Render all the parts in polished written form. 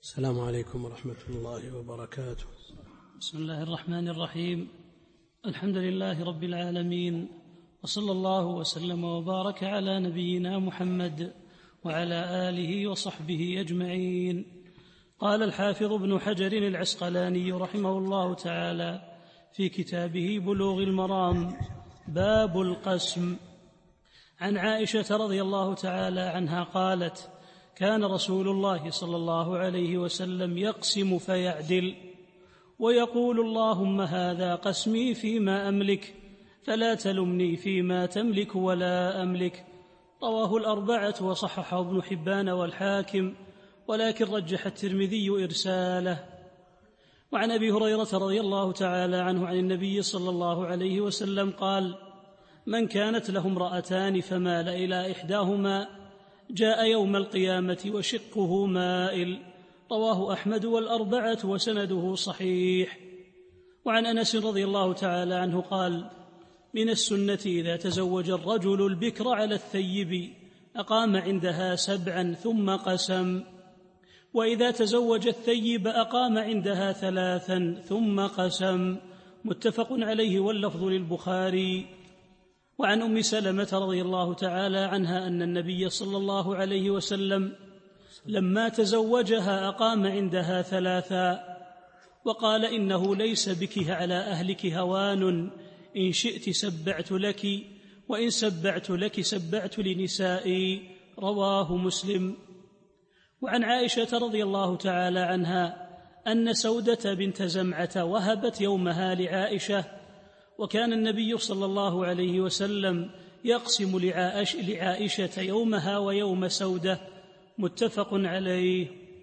السلام عليكم ورحمة الله وبركاته. بسم الله الرحمن الرحيم. الحمد لله رب العالمين، وصلى الله وسلم وبارك على نبينا محمد وعلى آله وصحبه أجمعين. قال الحافظ ابن حجر العسقلاني رحمه الله تعالى في كتابه بلوغ المرام: باب القسم. عن عائشة رضي الله تعالى عنها قالت: كان رسول الله صلى الله عليه وسلم يقسم فيعدل ويقول: اللهم هذا قسمي فيما أملك فلا تلمني فيما تملك ولا أملك. رواه الأربعة وصححه ابن حبان والحاكم، ولكن رجح الترمذي إرساله. وعن أبي هريرة رضي الله تعالى عنه عن النبي صلى الله عليه وسلم قال: من كانت له امرأتان فمال إلى إحداهما جاء يوم القيامة وشقه مائل. رواه أحمد والأربعة وسنده صحيح. وعن أنس رضي الله تعالى عنه قال: من السنة إذا تزوج الرجل البكر على الثيب أقام عندها 7 ثم قسم، وإذا تزوج الثيب أقام عندها 3 ثم قسم. متفق عليه واللفظ للبخاري. وعن أم سلمة رضي الله تعالى عنها أن النبي صلى الله عليه وسلم لما تزوجها أقام عندها 3 وقال: إنه ليس بك على أهلك هوان، إن شئت سبعت لك، وإن سبعت لك سبعت لنسائي. رواه مسلم. وعن عائشة رضي الله تعالى عنها أن سودة بنت زمعة وهبت يومها لعائشة، وكان النبي صلى الله عليه وسلم يقسم لعائشة يومها ويوم سودة. متفق عليه.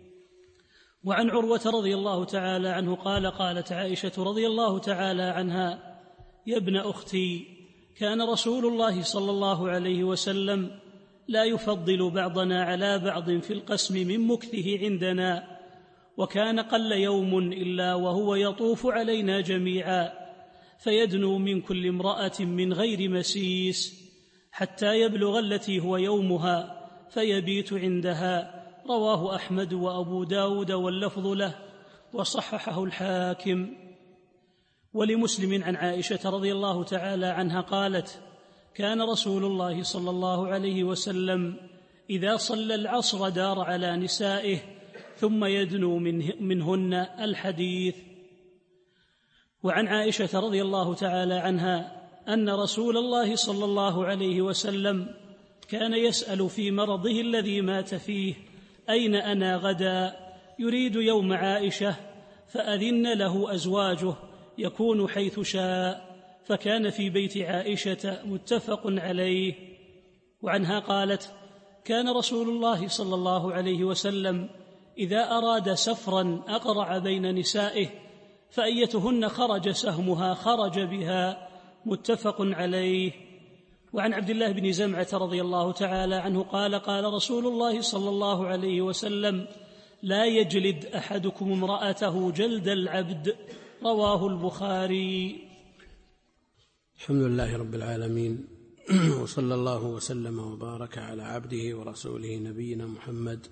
وعن عروة رضي الله تعالى عنه قال: قالت عائشة رضي الله تعالى عنها: يا ابن أختي، كان رسول الله صلى الله عليه وسلم لا يفضل بعضنا على بعض في القسم من مكثه عندنا، وكان قل يوم إلا وهو يطوف علينا جميعا فيدنو من كل امرأة من غير مسيس حتى يبلغ التي هو يومها فيبيت عندها. رواه أحمد وأبو داود واللفظ له، وصححه الحاكم. ولمسلم عن عائشة رضي الله تعالى عنها قالت: كان رسول الله صلى الله عليه وسلم إذا صلى العصر دار على نسائه ثم يدنو منهن. الحديث. وعن عائشة رضي الله تعالى عنها أن رسول الله صلى الله عليه وسلم كان يسأل في مرضه الذي مات فيه: أين أنا غدا؟ يريد يوم عائشة، فأذن له أزواجه يكون حيث شاء، فكان في بيت عائشة. متفق عليه. وعنها قالت: كان رسول الله صلى الله عليه وسلم إذا أراد سفرا أقرع بين نسائه، فأيتهن خرج سهمها خرج بها. متفق عليه. وعن عبد الله بن زمعة رضي الله تعالى عنه قال: قال رسول الله صلى الله عليه وسلم: لا يجلد أحدكم امرأته جلد العبد. رواه البخاري. الحمد لله رب العالمين، وصلى الله وسلم وبارك على عبده ورسوله نبينا محمد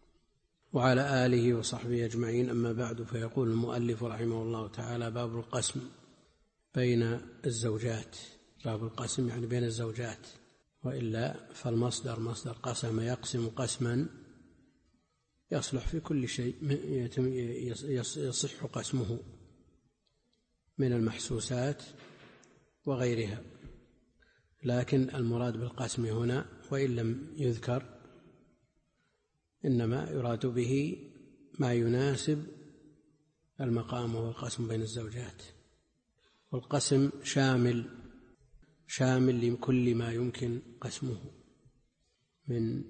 وعلى آله وصحبه أجمعين. أما بعد، فيقول المؤلف رحمه الله تعالى: باب القسم بين الزوجات. باب القسم يعني بين الزوجات، وإلا فالمصدر مصدر قسم يقسم قسما يصلح في كل شيء يصح قسمه من المحسوسات وغيرها، لكن المراد بالقسم هنا وإن لم يذكر إنما يراد به ما يناسب المقام، وهو القسم بين الزوجات. والقسم شامل لكل ما يمكن قسمه من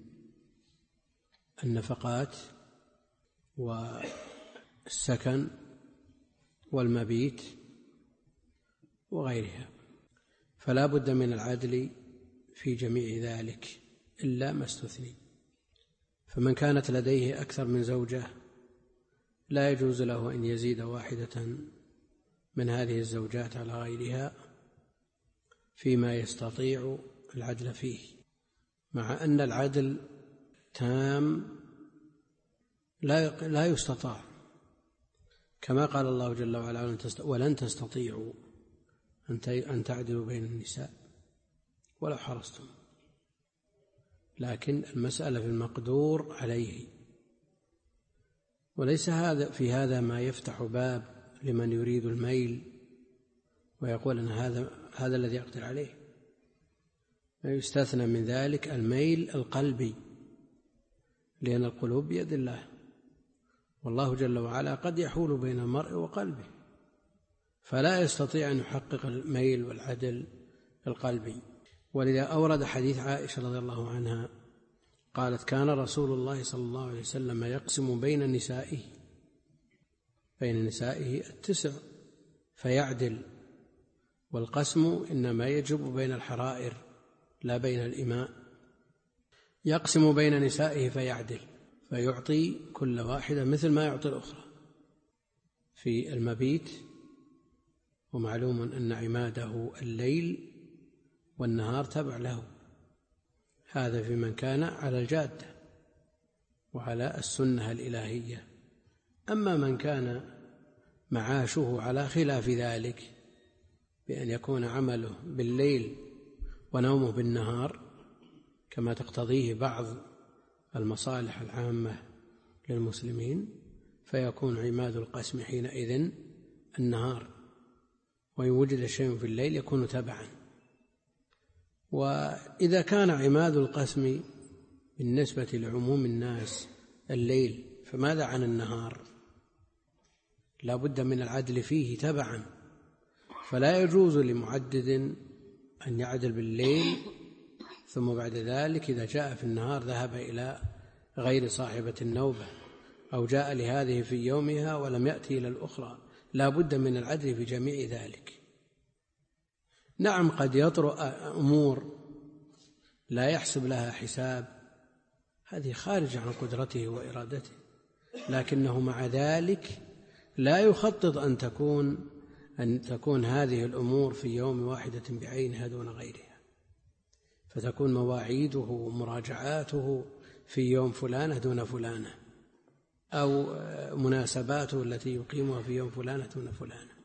النفقات والسكن والمبيت وغيرها، فلا بد من العدل في جميع ذلك إلا ما استثني. فمن كانت لديه أكثر من زوجة لا يجوز له أن يزيد واحدة من هذه الزوجات على غيرها فيما يستطيع العدل فيه، مع أن العدل تام لا يستطاع، كما قال الله جل وعلا: ولن تستطيعوا أن تعدلوا بين النساء ولو حرصتم. لكن المسألة في المقدور عليه، وليس في هذا ما يفتح باب لمن يريد الميل ويقول أن هذا الذي أقدر عليه. يستثنى من ذلك الميل القلبي، لأن القلوب بيد الله، والله جل وعلا قد يحول بين المرء وقلبه، فلا يستطيع أن يحقق الميل والعدل القلبي. ولذا أورد حديث عائشة رضي الله عنها قالت: كان رسول الله صلى الله عليه وسلم يقسم بين نسائه 9 فيعدل، والقسم إنما يجب بين الحرائر لا بين الإماء. يقسم بين نسائه فيعدل، فيعطي كل واحدة مثل ما يعطي الأخرى في المبيت، ومعلوم أن عماده الليل والنهار تبع له، هذا في من كان على الجادة وعلى السنة الإلهية. أما من كان معاشه على خلاف ذلك، بأن يكون عمله بالليل ونومه بالنهار كما تقتضيه بعض المصالح العامة للمسلمين، فيكون عماد القسم حينئذ النهار، وإن وجد شيء في الليل يكون تبعا. وإذا كان عماد القسم بالنسبة لعموم الناس الليل، فماذا عن النهار؟ لا بد من العدل فيه تبعا، فلا يجوز لمعدد أن يعدل بالليل ثم بعد ذلك إذا جاء في النهار ذهب إلى غير صاحبة النوبة، أو جاء لهذه في يومها ولم يأتي إلى الأخرى. لا بد من العدل في جميع ذلك. نعم، قد يطرأ أمور لا يحسب لها حساب، هذه خارج عن قدرته وإرادته، لكنه مع ذلك لا يخطط أن تكون هذه الأمور في يوم واحدة بعينها دون غيرها، فتكون مواعيده ومراجعاته في يوم فلانة دون فلانة، أو مناسباته التي يقيمها في يوم فلانة دون فلانة.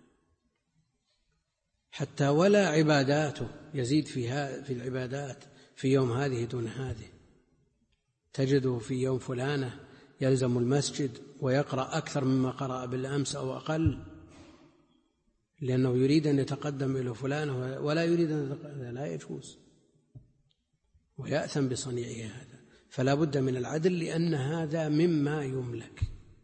حتى ولا عباداته يزيد في العبادات في يوم هذه دون هذه، تجده في يوم فلانة يلزم المسجد ويقرأ أكثر مما قرأ بالأمس أو أقل، لأنه يريد أن يتقدم إلى فلانة ولا يريد أن يتقدم، لا يجوز، ويأثم بصنيعه هذا. فلا بد من العدل، لأن هذا مما يملك.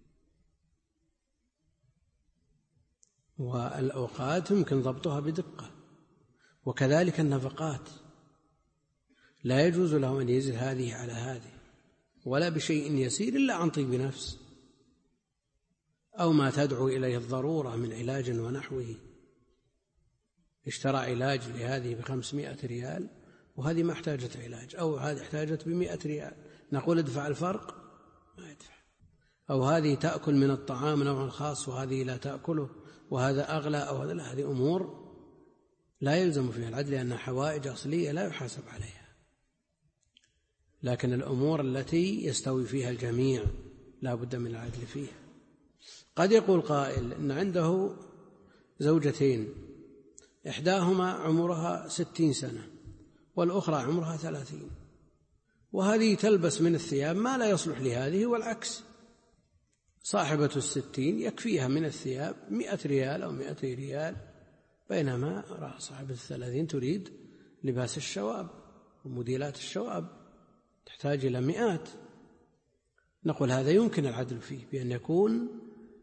والأوقات يمكن ضبطها بدقة، وكذلك النفقات لا يجوز له أن يزيد هذه على هذه ولا بشيء يسير إلا عن طيب نفس أو ما تدعو إليه الضرورة من علاج ونحوه. اشترى علاج لهذه ب500 ريال وهذه ما احتاجت علاج، أو هذه احتاجت ب100 ريال، نقول ادفع الفرق؟ ما يدفع. أو هذه تأكل من الطعام نوع خاص وهذه لا تأكله، وهذا أغلى، أو هذا لا، هذه أمور لا يلزم فيها العدل لأنها حوائج أصلية لا يحاسب عليها. لكن الأمور التي يستوي فيها الجميع لا بد من العدل فيها. قد يقول قائل إن عنده زوجتين، إحداهما عمرها 60 سنة والأخرى عمرها 30، وهذه تلبس من الثياب ما لا يصلح لهذه، والعكس، صاحبة 60 يكفيها من الثياب 100 ريال أو 200 ريال، بينما صاحبة 30 تريد لباس الشواب وموديلات الشواب تحتاج إلى مئات. نقول هذا يمكن العدل فيه بأن يكون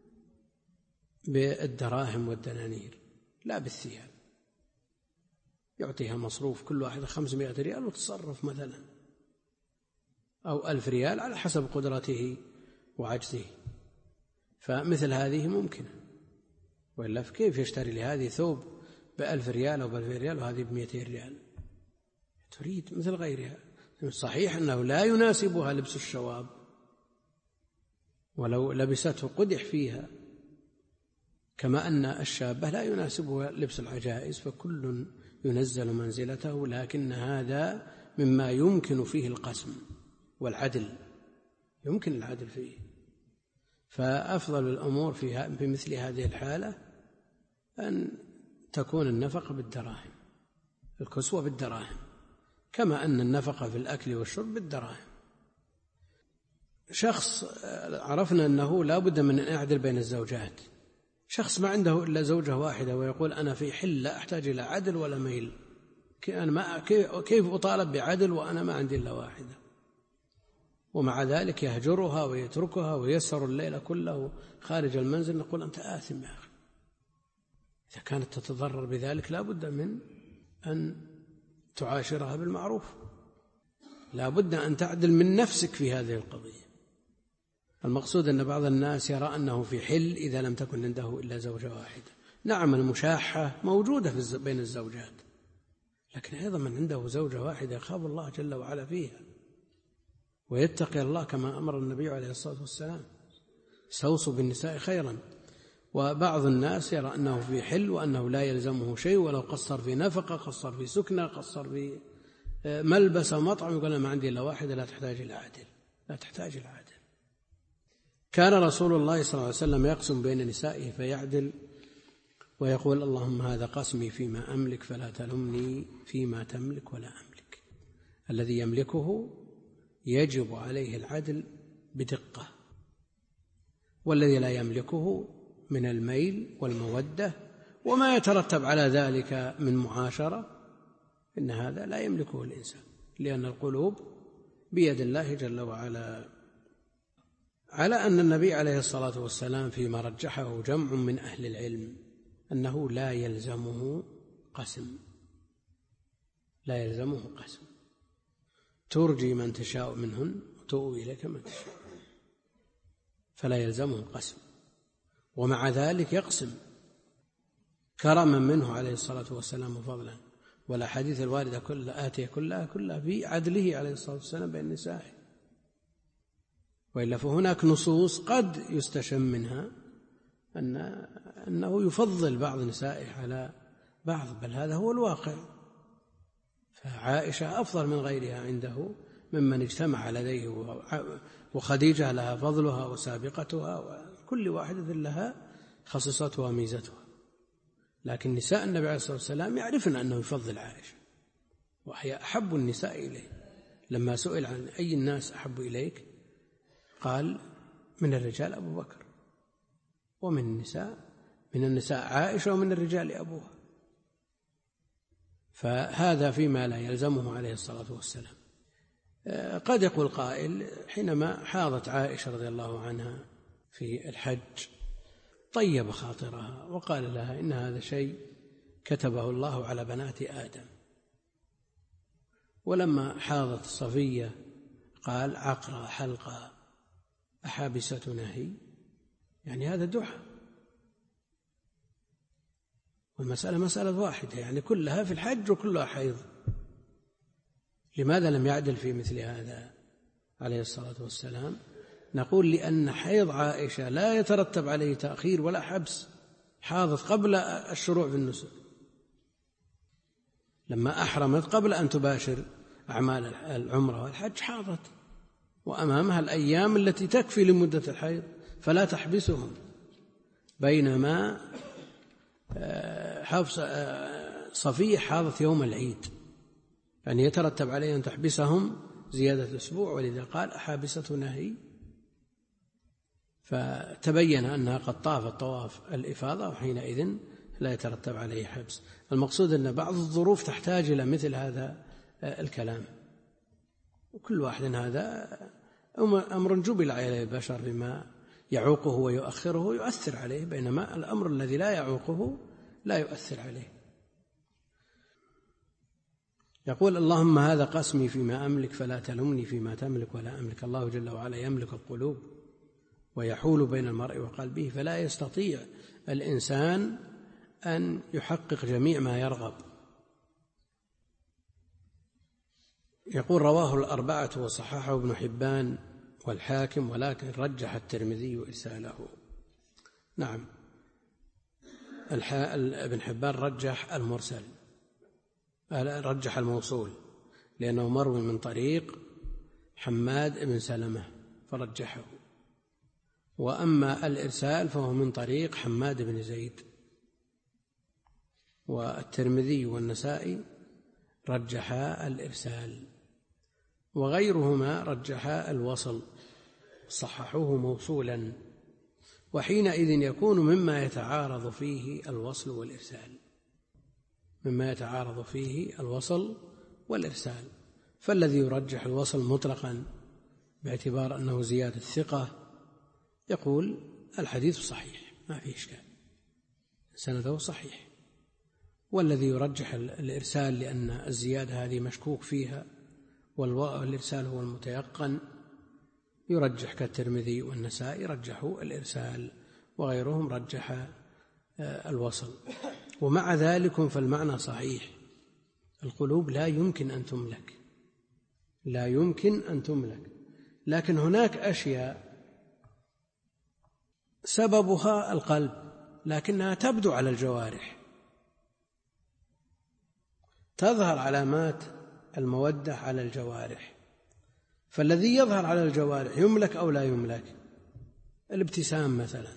بالدراهم والدنانير لا بالثياب، يعطيها مصروف كل واحدة 500 ريال وتصرف مثلا، أو 1000 ريال على حسب قدرته وعجزه، فمثل هذه ممكنة. وإلا كيف يشتري لهذه ثوب ب1000 ريال أو ب2000 ريال وهذه ب200 ريال؟ تريد مثل غيرها. صحيح أنه لا يناسبها لبس الشواب، ولو لبسته قدح فيها، كما أن الشابة لا يناسبها لبس العجائز، فكل ينزل منزلته، لكن هذا مما يمكن فيه القسم والعدل، يمكن العدل فيه. فأفضل الأمور في مثل هذه الحالة أن تكون النفقة بالدراهم، الكسوة بالدراهم، كما أن النفقة في الأكل والشرب بالدراهم. شخص عرفنا أنه لا بد من أن يعدل بين الزوجات، شخص ما عنده إلا زوجة واحدة ويقول أنا في حل لا أحتاج إلى عدل ولا ميل، كيف أطالب بعدل وأنا ما عندي إلا واحدة؟ ومع ذلك يهجرها ويتركها ويسر الليل كله خارج المنزل، نقول أنت آثم يا أخي. إذا كانت تتضرر بذلك لا بد من أن تعاشرها بالمعروف، لا بد أن تعدل من نفسك في هذه القضية. المقصود أن بعض الناس يرى أنه في حل إذا لم تكن عنده إلا زوجة واحدة. نعم المشاحة موجودة بين الزوجات، لكن أيضا من عنده زوجة واحدة يخاف الله جل وعلا فيها ويتقي الله كما أمر النبي عليه الصلاة والسلام: استوصوا بالنساء خيرا. وبعض الناس يرى أنه في حل وأنه لا يلزمه شيء، ولو قصر في نفقة، قصر في سكنة، قصر في ملبس ومطعم، يقول ما عندي إلا واحدة لا تحتاج إلى عدل، لا تحتاج إلى عدل. كان رسول الله صلى الله عليه وسلم يقسم بين نسائه فيعدل ويقول: اللهم هذا قسمي فيما أملك فلا تلمني فيما تملك ولا أملك. الذي يملكه يجب عليه العدل بدقة، والذي لا يملكه من الميل والمودة وما يترتب على ذلك من معاشرة، إن هذا لا يملكه الإنسان، لأن القلوب بيد الله جل وعلا. على أن النبي عليه الصلاة والسلام فيما رجحه جمع من أهل العلم أنه لا يلزمه قسم، لا يلزمه قسم، ترجي من تشاء منهن وتؤوي إليك من تشاء، فلا يلزمه قسم. ومع ذلك يقسم كرما منه عليه الصلاة والسلام وفضلا. والأحاديث الواردة كلها في عدله عليه الصلاة والسلام بين نسائه. وإلا فهناك نصوص قد يستشم منها أنه يفضل بعض نسائه على بعض، بل هذا هو الواقع. فعائشة أفضل من غيرها عنده ممن اجتمع لديه، وخديجة لها فضلها وسابقتها، وكل واحدة لها خصيصتها وميزتها. لكن نساء النبي عليه الصلاة والسلام يعرفن أنه يفضل عائشة، وهي أحب النساء إليه. لما سئل عن أي الناس أحب إليك قال: من الرجال أبو بكر، ومن النساء عائشة، ومن الرجال أبوها. فهذا فيما لا يلزمه عليه الصلاة والسلام. قد يقول قائل: حينما حاضت عائشة رضي الله عنها في الحج طيب خاطرها وقال لها إن هذا شيء كتبه الله على بنات آدم. ولما حاضت صفية قال: عقرى حلقى أحابستنا هي، يعني هذا دعاء، والمسألة مسألة واحدة، يعني كلها في الحج وكلها حيض. لماذا لم يعدل في مثل هذا عليه الصلاة والسلام؟ نقول: لأن حيض عائشة لا يترتب عليه تأخير ولا حبس، حاضت قبل الشروع في النسك، لما أحرمت قبل أن تباشر أعمال العمرة والحج حاضت، وأمامها الأيام التي تكفي لمدة الحيض فلا تحبسهم. بينما صفية حاضت يوم العيد، يعني يترتب عليه أن تحبسهم زيادة أسبوع، ولذا قال: أحابستنا هي. فتبين أنها قد طافت طواف الإفاضة، وحينئذ لا يترتب عليه حبس. المقصود أن بعض الظروف تحتاج إلى مثل هذا الكلام، وكل واحد هذا أمر جبل عليه البشر بما يعوقه ويؤخره يؤثر عليه، بينما الأمر الذي لا يعوقه لا يؤثر عليه. يقول: اللهم هذا قسمي فيما أملك فلا تلمني فيما تملك ولا أملك. الله جل وعلا يملك القلوب ويحول بين المرء وقلبه، فلا يستطيع الإنسان أن يحقق جميع ما يرغب. يقول: رواه الأربعة وصححه ابن حبان والحاكم، ولكن رجح الترمذي إرساله. نعم، ابن حبان رجح المرسل، رجح الموصول، لأنه مروي من طريق حماد بن سلمة فرجحه. وأما الإرسال فهو من طريق حماد بن زيد. والترمذي والنسائي رجحا الإرسال، وغيرهما رجحا الوصل صححوه موصولا، وحينئذ يكون مما يتعارض فيه الوصل والإرسال، مما يتعارض فيه الوصل والإرسال. فالذي يرجح الوصل مطلقا باعتبار أنه زيادة ثقة يقول الحديث صحيح ما فيه إشكال، سنده صحيح. والذي يرجح الإرسال لأن الزيادة هذه مشكوك فيها والإرسال هو المتيقن يرجح، كالترمذي والنسائي رجحوا الإرسال، وغيرهم رجح الوصل. ومع ذلك فالمعنى صحيح، القلوب لا يمكن أن تملك، لا يمكن أن تملك، لكن هناك أشياء سببها القلب لكنها تبدو على الجوارح، تظهر علامات المودة على الجوارح. فالذي يظهر على الجوارح يملك أو لا يملك؟ الابتسام مثلا،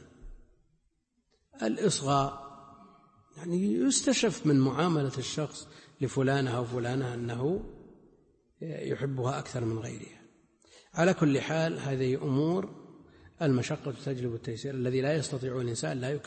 الإصغاء، يعني يستشف من معاملة الشخص لفلانة أو فلانة أنه يحبها أكثر من غيرها. على كل حال هذه أمور المشقة تجلب التيسير، الذي لا يستطيع الإنسان لا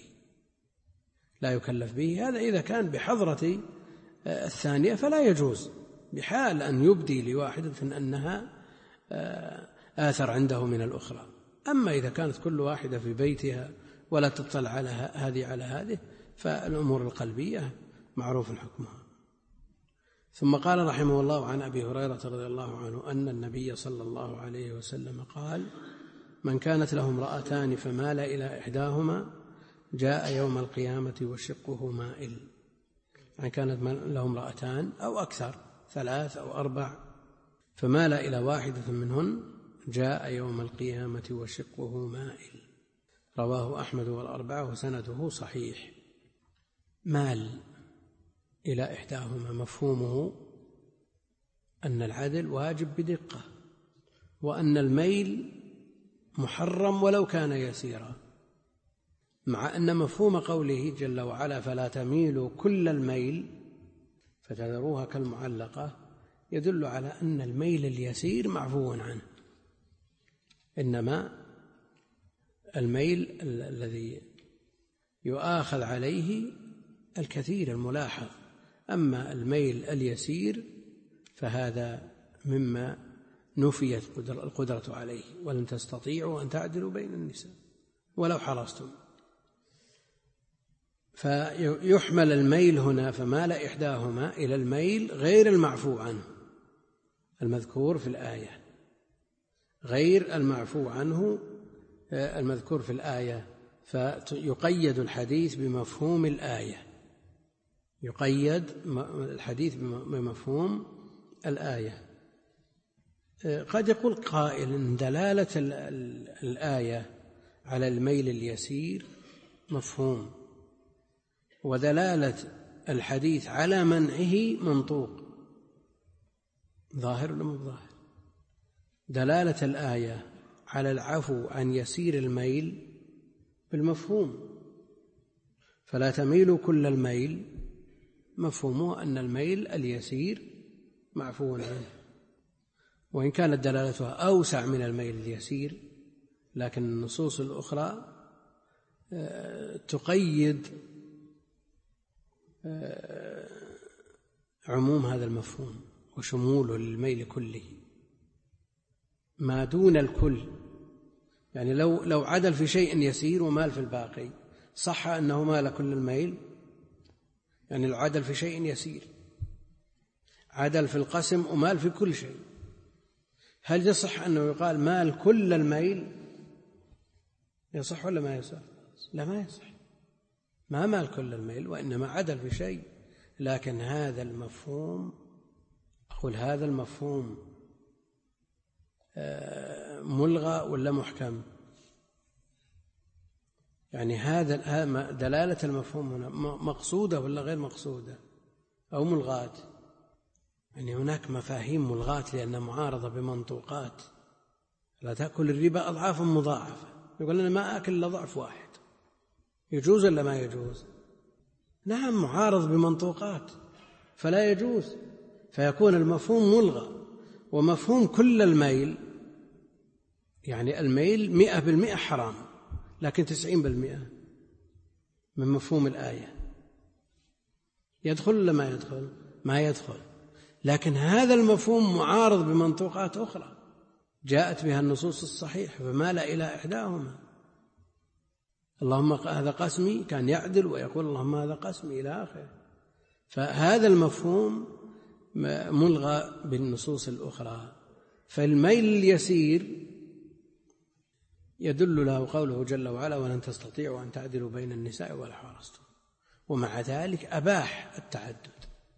يكلف به. هذا إذا كان بحضرة الثانية فلا يجوز بحال أن يبدي لواحدة أنها آثر عنده من الأخرى. أما إذا كانت كل واحدة في بيتها ولا تطلع على هذه فالأمور القلبية معروف حكمها. ثم قال رحمه الله عن أبي هريرة رضي الله عنه أن النبي صلى الله عليه وسلم قال: من كانت له امرأتان فمال إلى إحداهما جاء يوم القيامة وشقه مائل. يعني كانت له امرأتان أو أكثر، 3 أو 4، فمال إلى واحدة منهن جاء يوم القيامة وشقه مائل. رواه أحمد والأربعة وسنده صحيح. مال إلى إحداهما مفهومه أن العدل واجب بدقة، وأن الميل محرم ولو كان يسيرا، مع أن مفهوم قوله جل وعلا فلا تميلوا كل الميل فتذروها كالمعلقة يدل على أن الميل اليسير معفو عنه، إنما الميل الذي يؤاخذ عليه الكثير الملاحظ، أما الميل اليسير فهذا مما نفيت القدرة عليه، ولن تستطيعوا أن تعدلوا بين النساء ولو حرصتم. فيحمل الميل هنا فمال إحداهما إلى الميل غير المعفو عنه المذكور في الآية، غير المعفو عنه المذكور في الآية، فيقيد الحديث بمفهوم الآية، يقيد الحديث بمفهوم الآية. قد يقول قائل إن دلالة الآية على الميل اليسير مفهوم، ودلالة الحديث على منعه منطوق، ظاهر ولا مو ظاهر؟ دلالة الآية على العفو عن يسير الميل بالمفهوم، فلا تميلوا كل الميل، مفهومه أن الميل اليسير معفو عنه، وإن كانت دلالتها أوسع من الميل اليسير، لكن النصوص الأخرى تقيد عموم هذا المفهوم وشموله للميل كله ما دون الكل. يعني لو عدل في شيء يسير ومال في الباقي صح أنه مال كل الميل؟ يعني لو عدل في شيء يسير، عدل في القسم ومال في كل شيء، هل يصح أنه يقال مال كل الميل؟ يصح ولا ما يصح؟ لا، ما يصح، ما مال كل الميل، وإنما عدل في شيء. لكن هذا المفهوم، أقول هذا المفهوم ملغى ولا محكم؟ يعني هذا دلالة المفهوم هنا مقصودة ولا غير مقصودة أو ملغاة؟ يعني هناك مفاهيم ملغاة لأنها معارضة بمنطوقات. لا تأكل الربا أضعاف مضاعفة، يقول أنا ما أكل إلا ضعف واحد، يجوز ولا ما يجوز؟ نعم، معارض بمنطوقات فلا يجوز، فيكون المفهوم ملغى. ومفهوم كل الميل، يعني الميل 100% حرام، لكن 90% من مفهوم الآية يدخل ولا ما يدخل؟ ما يدخل. لكن هذا المفهوم معارض بمنطوقات أخرى جاءت بها النصوص الصحيحة، فمال إلى إحداهما. اللهم هذا قسمي كان يعدل ويقول اللهم هذا قسمي إلى آخره. فهذا المفهوم ملغى بالنصوص الأخرى. فالميل اليسير يدل له قوله جل وعلا ولن تستطيعوا أن تعدلوا بين النساء ولا حرصتم، ومع ذلك أباح التعدد،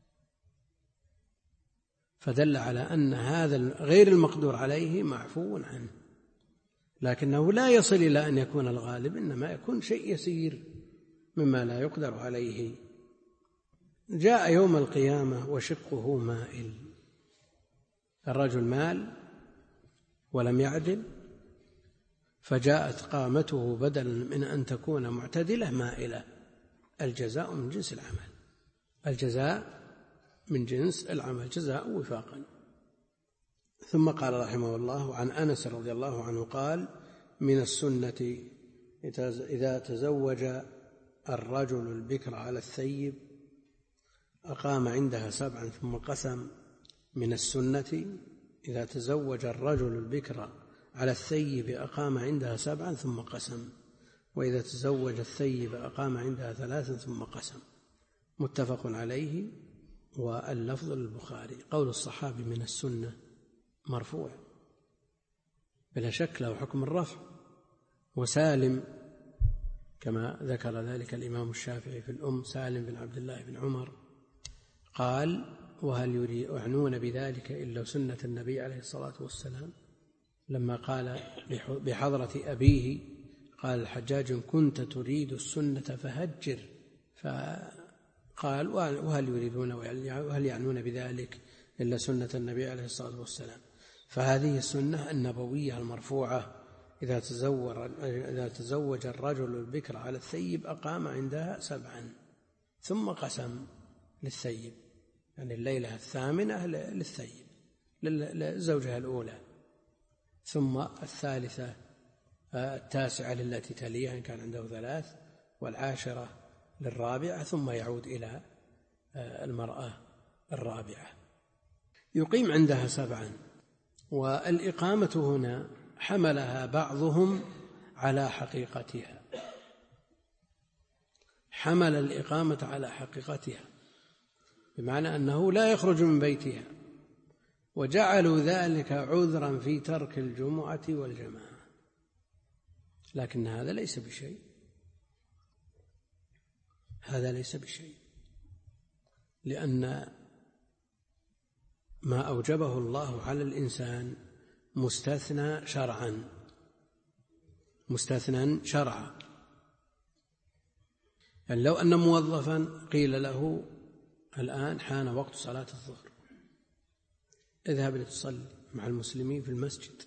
فدل على أن هذا غير المقدور عليه معفو عنه، لكنه لا يصل إلى أن يكون الغالب، إنما يكون شيء يسير مما لا يقدر عليه. جاء يوم القيامة وشقه مائل، الرجل مال ولم يعدل، فجاءت قامته بدلا من أن تكون معتدلة مائلة. الجزاء من جنس العمل، الجزاء من جنس العمل، جزاء وفاقا. ثم قال رحمه الله عن أنس رضي الله عنه قال من السنة إذا تزوج الرجل البكر على الثيب أقام عندها 7 ثم قسم. من السنة إذا تزوج الرجل البكر على الثيب أقام عندها 7 ثم قسم، وإذا تزوج الثيب أقام عندها 3 ثم قسم. متفق عليه، واللفظ للبخاري. قول الصحابي من السنة مرفوع بلا شك له حكم الرفع، وسالم كما ذكر ذلك الإمام الشافعي في الأم، سالم بن عبد الله بن عمر قال وهل يعنون بذلك إلا سنة النبي عليه الصلاة والسلام، لما قال بحضرة أبيه قال الحجاج كنت تريد السنة فهجر، فقال وهل يريدون وهل يعنون بذلك إلا سنة النبي عليه الصلاة والسلام. فهذه السنة النبوية المرفوعة إذا تزوج الرجل البكر على الثيب أقام عندها 7 ثم قسم للثيب، يعني الليلة 8 للثيب للزوجة الأولى، ثم 3 9 للتي تليها إن كان عنده 3، وال10 للرابعة، ثم يعود إلى المرأة الرابعة. يقيم عندها 7. والإقامة هنا حملها بعضهم على حقيقتها، حمل الإقامة على حقيقتها بمعنى أنه لا يخرج من بيتها، وجعلوا ذلك عذرا في ترك الجمعة والجماعة، لكن هذا ليس بشيء، هذا ليس بشيء، لأن ما أوجبه الله على الإنسان مستثنى شرعا، مستثنى شرعا. يعني لو أن موظفا قيل له الآن حان وقت صلاة الظهر، اذهب لتصلي مع المسلمين في المسجد،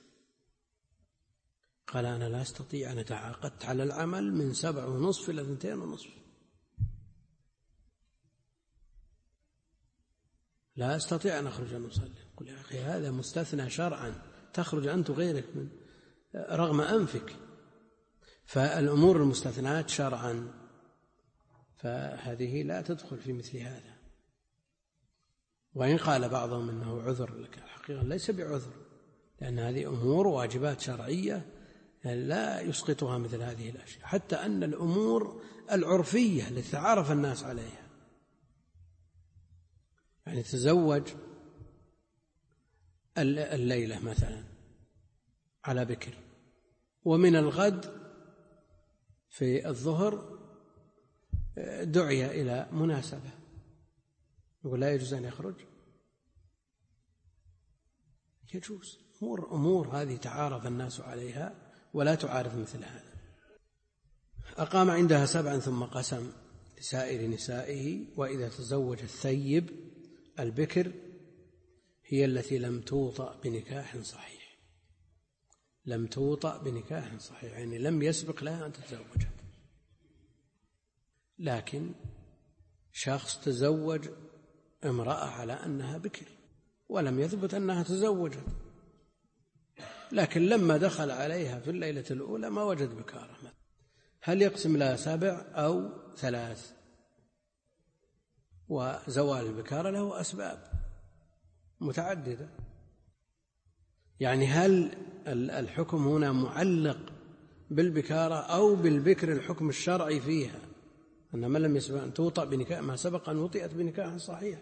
قال أنا لا أستطيع، أنا تعاقدت على العمل من 7:30 إلى 2:30، لا أستطيع أن أخرج أن أصلي. قل يا أخي هذا مستثنى شرعا، تخرج أنت غيرك من رغم أنفك. فالأمور المستثنات شرعا فهذه لا تدخل في مثل هذا. وإن قال بعضهم إنه عذر لك، الحقيقة ليس بعذر، لأن هذه أمور واجبات شرعية لا يسقطها مثل هذه الأشياء، حتى أن الأمور العرفية التي تعارف الناس عليها، يعني تزوج الليلة مثلا على بكر، ومن الغد في الظهر دعي إلى مناسبة، يقول لا يجوز أن يخرج؟ يجوز. أمور هذه تعارف الناس عليها ولا تعارض مثل هذا. أقام عندها 7 ثم قسم لسائر نسائه. وإذا تزوج الثيب البكر هي التي لم توطأ بنكاح صحيح، لم توطأ بنكاح صحيح، يعني لم يسبق لها أن تتزوج. لكن شخص تزوج امرأة على أنها بكر ولم يثبت أنها تزوجت، لكن لما دخل عليها في الليلة الأولى ما وجد بكارة، هل يقسم لها 7 أو 3؟ وزوال البكارة له أسباب متعددة، يعني هل الحكم هنا معلق بالبكارة أو بالبكر الحكم الشرعي فيها أن من لم يسبق أن توطأ بنكاح ما سبق أن وطئت بنكاح صحيح؟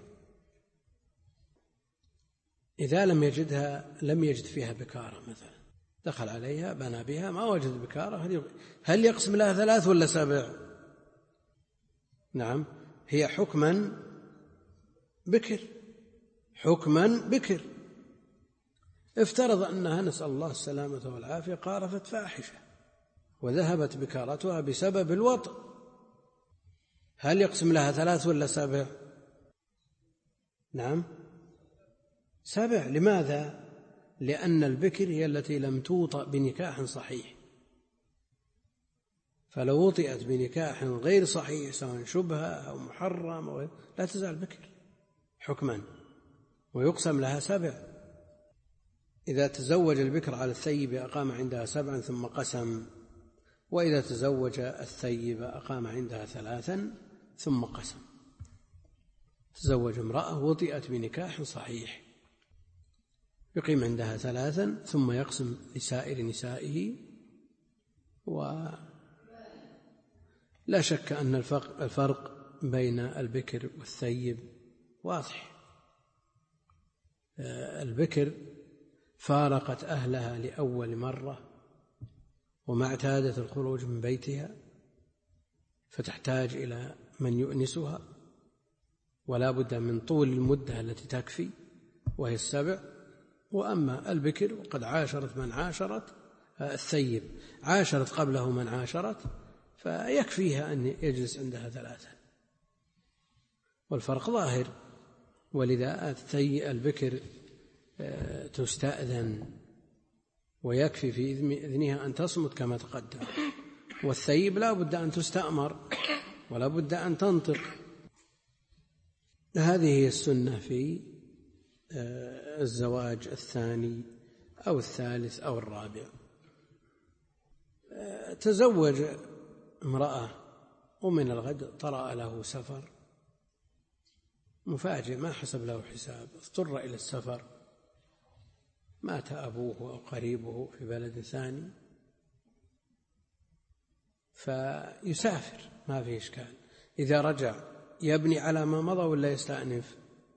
إذا لم يجد فيها بكارة مثلا، دخل عليها بنى بها ما وجد بكارة، هل يقسم لها 3 ولا 7؟ نعم، هي حكما بكر. افترض أنها نسأل الله السلامة والعافية قارفت فاحشة وذهبت بكارتها بسبب الوطء، هل يقسم لها 3 ولا 7؟ نعم 7. لماذا؟ لأن البكر هي التي لم توطأ بنكاح صحيح، فلو وطئت بنكاح غير صحيح سواء شبهة أو محرم أو لا تزال بكر حكما ويقسم لها 7. إذا تزوج البكر على الثيب أقام عندها 7 ثم قسم، وإذا تزوج الثيب أقام عندها 3 ثم قسم. تزوج امرأة وطئت بنكاح صحيح يقيم عندها 3 ثم يقسم لسائر نسائه. ولا شك أن الفرق بين البكر والثيب واضح. البكر فارقت أهلها لأول مرة وما اعتادت الخروج من بيتها، فتحتاج إلى من يؤنسها، ولا بد من طول المدة التي تكفي وهي 7. وأما البكر وقد عاشرت من عاشرت، الثيب عاشرت قبله من عاشرت، فيكفيها أن يجلس عندها 3. والفرق ظاهر، ولذا البكر تستأذن ويكفي في إذنها أن تصمت كما تقدم، والثيب لا بد أن تستأمر ولا بد أن تنطق. هذه هي السنة في الزواج الثاني أو الثالث أو الرابع. تزوج امرأة ومن الغد طرأ له سفر مفاجئ ما حسب له حساب، اضطر إلى السفر، مات أبوه أو قريبه في بلد ثاني، فيسافر ما في إشكال. إذا رجع يبني على ما مضى ولا يستأنف؟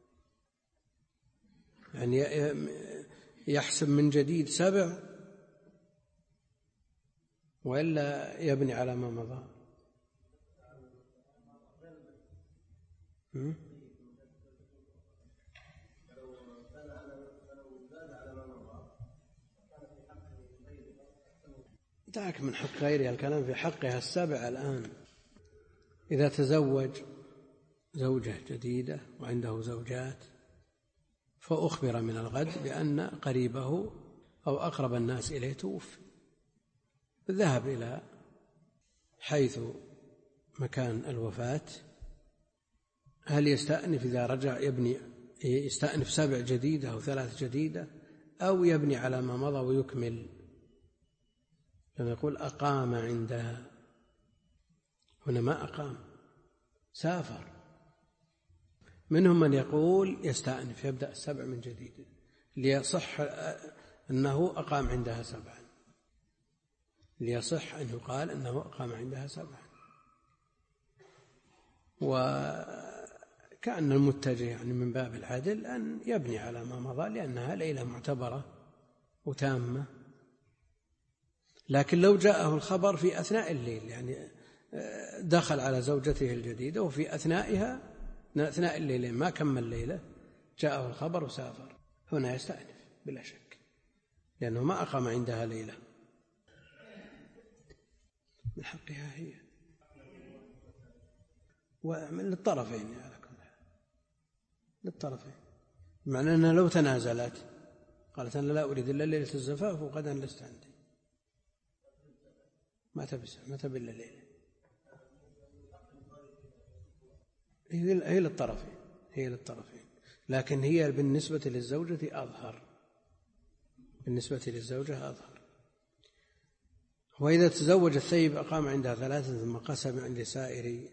يعني يحسب من جديد 7 وإلا يبني على ما مضى؟ دعك من حق غيرها، الكلام في حقها 7 الآن. إذا تزوج زوجة جديدة وعنده زوجات فأخبر من الغد بأن قريبه أو أقرب الناس إليه توفي، ذهب إلى حيث مكان الوفاة. هل يستأنف إذا رجع يستأنف 7 جديدة أو 3 جديدة، أو يبني على ما مضى ويكمل؟ لما يقول أقام عندها، هنا ما أقام، سافر. منهم من يقول يستأنف يبدأ 7 من جديد ليصح أنه أقام عندها 7، ليصح أن يقال أنه أقام عندها 7. وكأن المتجه يعني من باب العدل أن يبني على ما مضى، لأنها ليلة معتبرة وتامة. لكن لو جاءه الخبر في أثناء الليل، يعني دخل على زوجته الجديدة وفي أثناء الليل ما كمل الليلة جاءه الخبر وسافر، هنا يستأنف بلا شك، لأنه ما أقام عندها ليلة. من حقها هي ومن للطرفين على كل حال، للطرفين، معنى أنها لو تنازلت قالت أنا لا أريد إلا ليلة الزفاف وغدا لست عندي، ما تبي إلا ليلة. هي للطرفين، لكن هي بالنسبة للزوجة أظهر. وإذا تزوج الثيب أقام عندها 3 ثم قسم عند سائر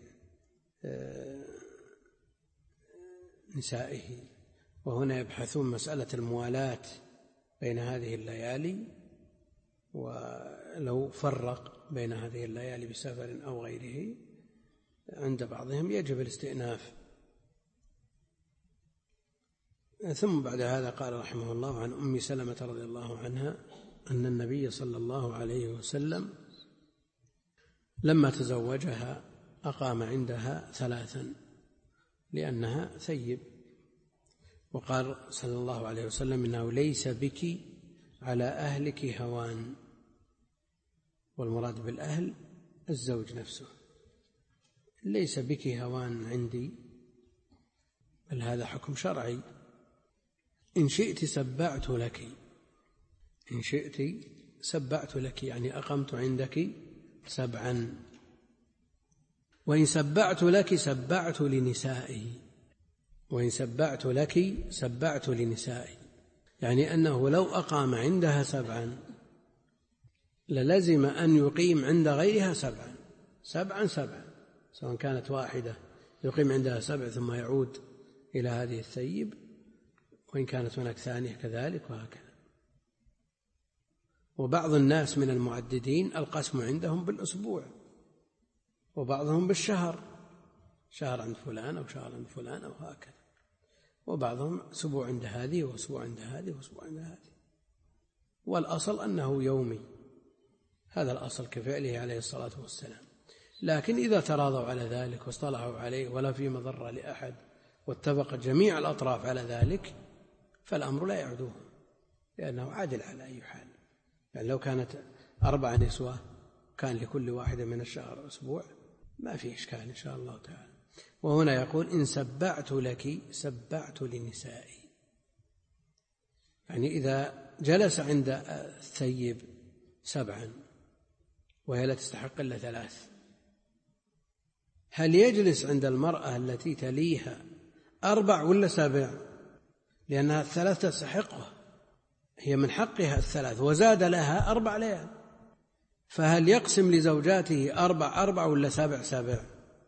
نسائه. وهنا يبحثون مسألة الموالاة بين هذه الليالي، ولو فرق بين هذه الليالي بسفر أو غيره عند بعضهم يجب الاستئناف. ثم بعد هذا قال رحمه الله عن أم سلمة رضي الله عنها أن النبي صلى الله عليه وسلم لما تزوجها أقام عندها 3 لأنها ثيب، وقال صلى الله عليه وسلم إنه ليس بك على أهلك هوان، والمراد بالأهل الزوج نفسه. ليس بك هوان عندي، بل هذا حكم شرعي. إن شئت سبعت لك يعني أقمت عندك 7، وإن سبعت لك سبعت لنسائي، يعني أنه لو أقام عندها 7 للزم أن يقيم عند غيرها 7، سواء كانت واحدة يقيم عندها 7 ثم يعود إلى هذه الثيب، وإن كانت هناك ثانية كذلك، وهكذا. وبعض الناس من المعددين القسم عندهم بالأسبوع، وبعضهم بالشهر، شهر عند فلان أو شهر عند فلان أو هكذا، وبعضهم أسبوع عند هذه وأسبوع عند هذه وأسبوع عند هذه. والأصل أنه يومي، هذا الأصل كفعله عليه الصلاة والسلام. لكن إذا تراضوا على ذلك واصطلحوا عليه ولا في مضرة لأحد واتفق جميع الأطراف على ذلك فالأمر لا يعدوهم، لأنه عادل على أي حال. يعني لو كانت 4 نسوة كان لكل واحدة من الشهر أسبوع ما في إشكال إن شاء الله تعالى. وهنا يقول إن سبعت لك سبعت لنسائي، يعني إذا جلس عند الثيب 7 وهي لا تستحق إلا 3، هل يجلس عند المرأة التي تليها 4 ولا 7؟ لأنها 3 تستحقها، هي من حقها 3 وزاد لها 4 ليال، فهل يقسم لزوجاته 4 ولا 7؟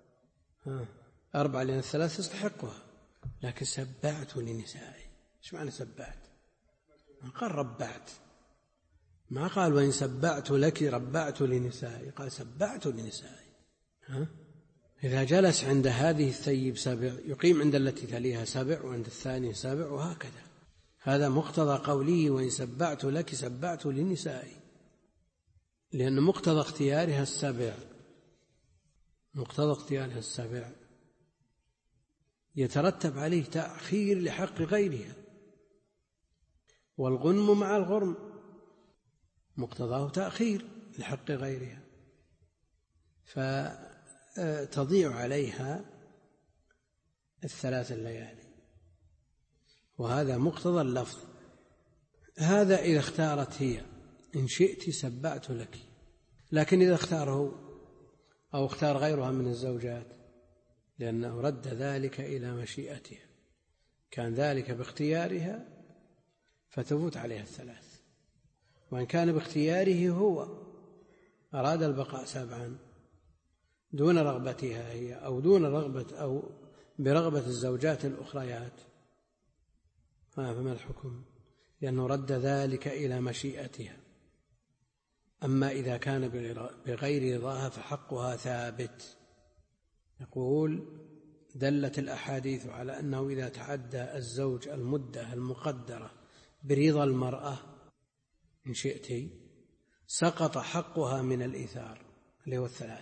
4 لأن 3 تستحقها. لكن سبعت لنسائي، إيش معنى سبعت؟ ما قال ربعت، ما قال وإن سبعت لك ربعت لنسائي، قال سبعت لنسائي. إذا جلس عند هذه الثيب 7 يقيم عند التي تليها 7 وعند الثانية 7 وهكذا. هذا مقتضى قوله وإن سبعت لك سبعت لنسائي، لأن مقتضى اختيارها 7 يترتب عليه تأخير لحق غيرها، والغنم مع الغرم مقتضاه تأخير لحق غيرها، فتضيع عليها 3 الليالي، وهذا مقتضى اللفظ. هذا إذا اختارت هي إن شئت سبعت لك، لكن إذا اختاره أو اختار غيرها من الزوجات لأنه رد ذلك إلى مشيئتها، كان ذلك باختيارها فتفوت عليها 3، وإن كان باختياره هو أراد البقاء 7 دون رغبتها هي أو دون رغبة أو برغبة الزوجات الأخريات، فما الحكم؟ لأنه رد ذلك إلى مشيئتها. أما إذا كان بغير رضاها فحقها ثابت. يقول دلت الأحاديث على أنه إذا تعدى الزوج المدة المقدرة برضا المرأة إن شئت سقط حقها من الإيثار اللي هو 3،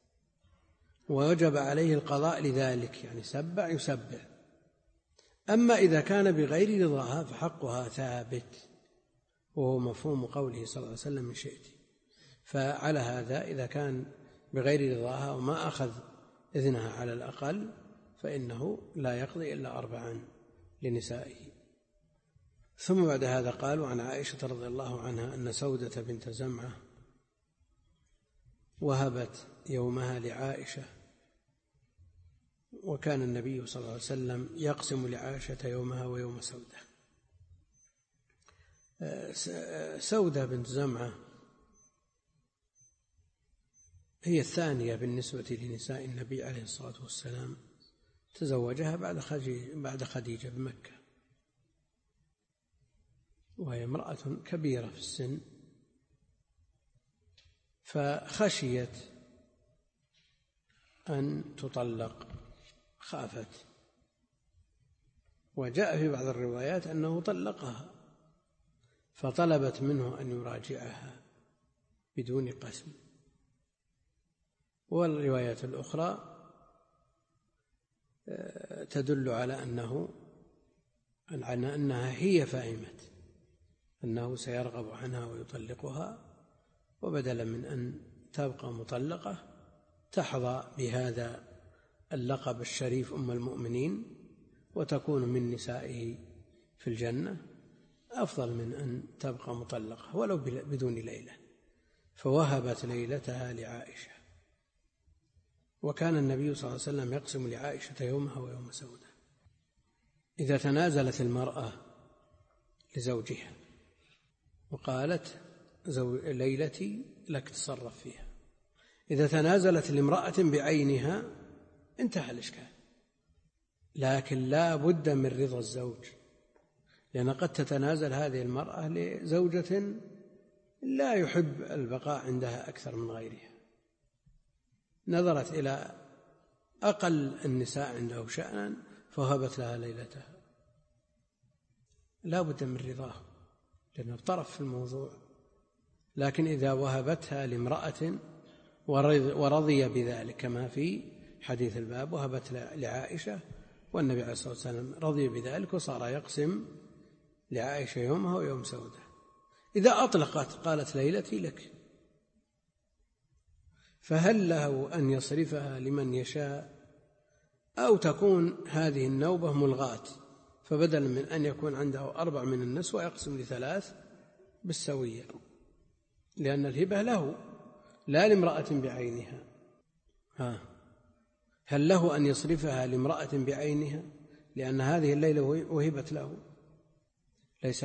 ووجب عليه القضاء لذلك، يعني سبع يسبع. أما إذا كان بغير رضاها فحقها ثابت، وهو مفهوم قوله صلى الله عليه وسلم من شئت. فعلى هذا إذا كان بغير رضاها وما أخذ إذنها على الأقل فإنه لا يقضي إلا 4 لنسائه. ثم بعد هذا قالوا عن عائشة رضي الله عنها أن سودة بنت زمعة وهبت يومها لعائشة، وكان النبي صلى الله عليه وسلم يقسم لعائشة يومها ويوم سودة. سودة بنت زمعة هي الثانية بالنسبة لنساء النبي عليه الصلاة والسلام، تزوجها بعد خديجة بمكة، وهي امرأة كبيرة في السن، فخشيت أن تطلق، خافت، وجاء في بعض الروايات أنه طلقها، فطلبت منه أن يراجعها بدون قسم. والروايات الأخرى تدل على أنها هي فهمت أنه سيرغب عنها ويطلقها، وبدلا من أن تبقى مطلقة تحظى بهذا اللقب الشريف أم المؤمنين وتكون من نسائه في الجنة، أفضل من أن تبقى مطلقة ولو بدون ليلة. فوهبت ليلتها لعائشة، وكان النبي صلى الله عليه وسلم يقسم لعائشة يومها ويوم سودة. إذا تنازلت المرأة لزوجها وقالت ليلتي لك تصرف فيها، إذا تنازلت لامرأة بعينها انتهى الإشكال، لكن لا بد من رضا الزوج، لأن قد تتنازل هذه المرأة لزوجة لا يحب البقاء عندها أكثر من غيرها، نظرت إلى أقل النساء عنده شأنا فوهبت لها ليلتها، لا بد من رضاه لأنه طرف في الموضوع. لكن إذا وهبتها لامرأة ورضي بذلك كما في حديث الباب، وهبت لعائشة والنبي عليه الصلاة والسلام رضي بذلك وصار يقسم لعائشة يومها ويوم سودة. إذا أطلقت قالت ليلتي لك، فهل له أن يصرفها لمن يشاء أو تكون هذه النوبة ملغاة، فبدلا من أن يكون عنده 4 من النسوة يقسم ل3 بالسوية، لأن الهبة له لا لامرأة بعينها. هل له أن يصرفها لامرأة بعينها لأن هذه الليلة وهبت له؟ ليس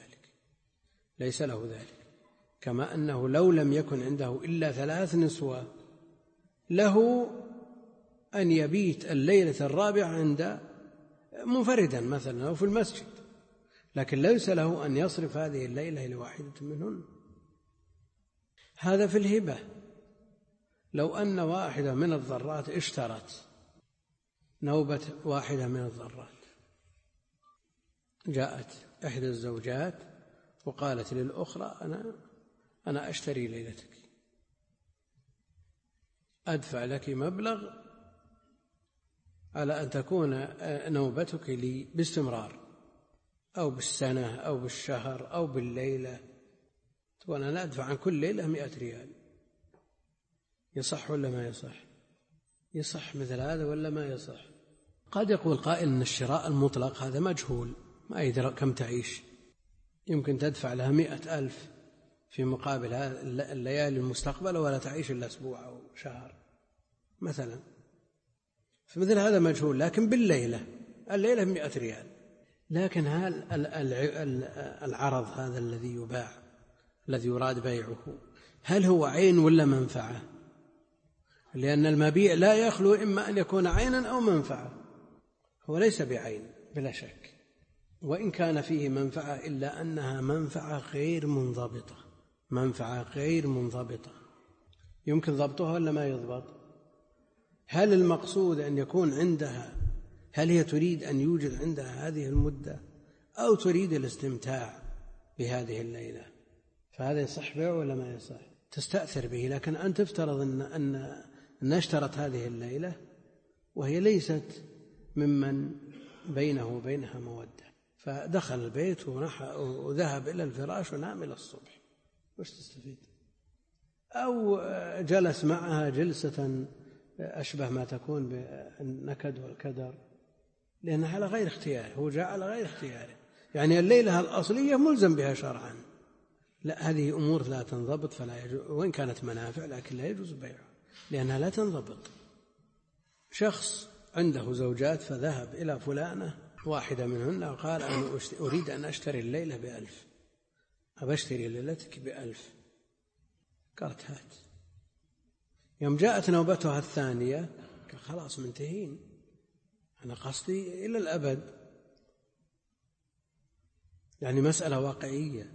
له ذلك، كما أنه لو لم يكن عنده إلا 3 نسوة له أن يبيت الليلة الرابعة عند منفردا مثلا أو في المسجد، لكن ليس له أن يصرف هذه الليلة لواحدة منهن. هذا في الهبة. لو أن واحدة من الضرات اشترت نوبة واحدة من الضرات، جاءت إحدى الزوجات وقالت للأخرى أنا أشتري ليلتك، أدفع لك مبلغ على أن تكون نوبتك لي باستمرار أو بالسنة أو بالشهر أو بالليلة، وأنا أدفع عن كل ليلة 100 ريال. يصح ولا ما يصح؟ يصح مثل هذا ولا ما يصح؟ قد يقول قائل أن الشراء المطلق هذا مجهول، ما يدرى كم تعيش، يمكن تدفع لها 100,000 في مقابل الليالي المستقبل ولا تعيش إلا أسبوع أو شهر مثلا، فمثل هذا مجهول. لكن بالليلة الليلة 100 ريال. لكن هل العرض هذا الذي يباع الذي يراد بيعه هل هو عين ولا منفعة؟ لأن المبيع لا يخلو إما أن يكون عينا أو منفعة، هو ليس بعين بلا شك، وإن كان فيه منفعة إلا أنها منفعة غير منضبطة، يمكن ضبطها ولا ما يضبط؟ هل المقصود أن يكون عندها، هل هي تريد أن يوجد عندها هذه المدة أو تريد الاستمتاع بهذه الليلة؟ فهذا يصح بيع ولا ما يصح؟ تستأثر به. لكن أن تفترض أن اشترت هذه الليلة وهي ليست ممن بينه وبينها مودة، فدخل البيت وذهب إلى الفراش ونام إلى الصبح، وش تستفيد؟ أو جلس معها جلسة أشبه ما تكون بالنكد والكدر، لأنها على غير اختياره، هو جاء على غير اختياره، يعني الليلة الأصلية ملزم بها شرعا، لا، هذه أمور لا تنضبط فلا يجوز، وإن كانت منافع لكن لا يجوز بيعها لأنها لا تنضبط. شخص عنده زوجات فذهب إلى فلانة واحدة منهن وقال أنا أريد أن أشتري الليلة ب1,000، أبشتري ليلتك ب1,000. قالت هات. يوم جاءت نوبتها الثانية قال خلاص منتهين، أنا قصدي إلى الأبد، يعني مسألة واقعية،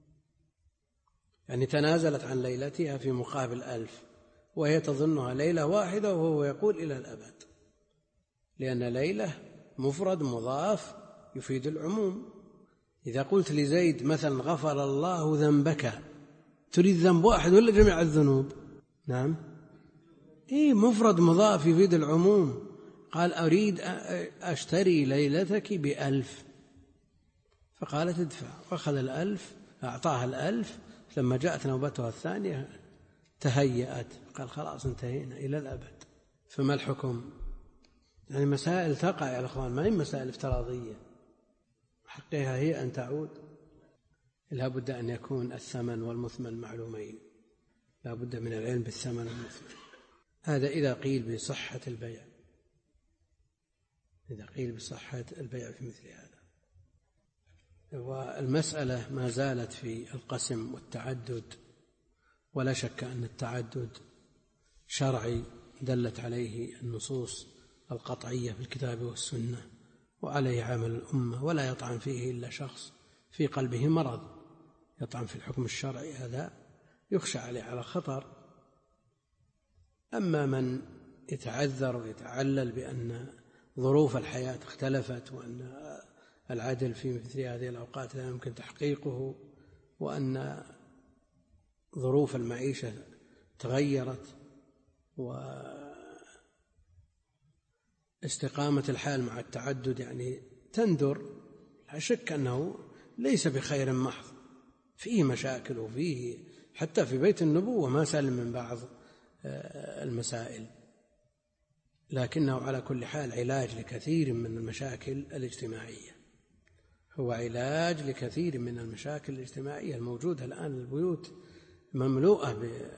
يعني تنازلت عن ليلتها في مقابل 1,000 وهي تظنها ليلة واحدة وهو يقول إلى الأبد، لأن ليلة مفرد مضاف يفيد العموم. إذا قلت لزيد مثلا غفر الله ذنبك، تريد ذنب واحد ولا جميع الذنوب؟ نعم، مفرد مضاف يفيد العموم. قال أريد أشتري ليلتك ب1,000، فقالت ادفع، وأخذ 1,000 أعطاها 1,000. لما جاءت نوبتها الثانية تهيأت، قال خلاص انتهينا إلى الأبد. فما الحكم؟ يعني مسائل تقع يا أخوان، ما هي مسائل افتراضية، حقها هي أن تعود. لا بد أن يكون الثمن والمثمن معلومين، لا بد من العلم بالثمن والمثمن. هذا إذا قيل بصحة البيع، إذا قيل بصحة البيع في مثل هذا. والمسألة ما زالت في القسم والتعدد، ولا شك أن التعدد شرعي دلت عليه النصوص القطعية في الكتاب والسنة، وعليه عمل الأمة، ولا يطعن فيه إلا شخص في قلبه مرض يطعن في الحكم الشرعي، هذا يخشى عليه على خطر. أما من يتعذر ويتعلل بأن ظروف الحياة اختلفت، وأن العدل في مثل هذه الأوقات لا يمكن تحقيقه، وأن ظروف المعيشة تغيرت، واستقامة الحال مع التعدد يعني تندر، لا شك أنه ليس بخير محض، فيه مشاكل، وفيه حتى في بيت النبوة ما سلم من بعض المسائل، لكنه على كل حال علاج لكثير من المشاكل الاجتماعية، هو علاج لكثير من المشاكل الاجتماعية الموجودة الآن. البيوت مملوءة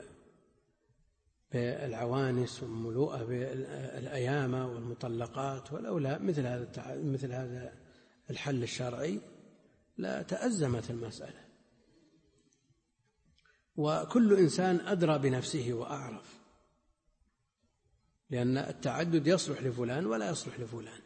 بالعوانس ومملوءة بالأيامى والمطلقات، ولولا مثل هذا الحل الشرعي لا تأزمت المسألة. وكل إنسان أدرى بنفسه وأعرف، لأن التعدد يصلح لفلان ولا يصلح لفلان،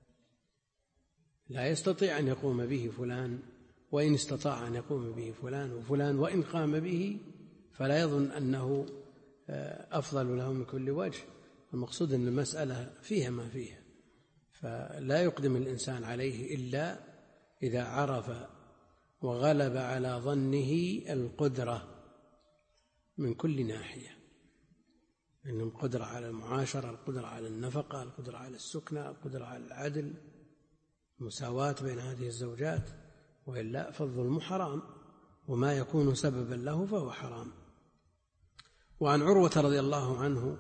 لا يستطيع أن يقوم به فلان وإن استطاع أن يقوم به فلان، وفلان وإن قام به فلا يظن أنه أفضل له من كل وجه. المقصود أن المسألة فيها ما فيها، فلا يقدم الإنسان عليه إلا إذا عرف وغلب على ظنه القدرة من كل ناحية، إنه القدرة على المعاشرة، القدرة على النفقة، القدرة على السكنة، القدرة على العدل، المساواة بين هذه الزوجات، وإلا فالظلم حرام، وما يكون سببا له فهو حرام. وعن عروة رضي الله عنه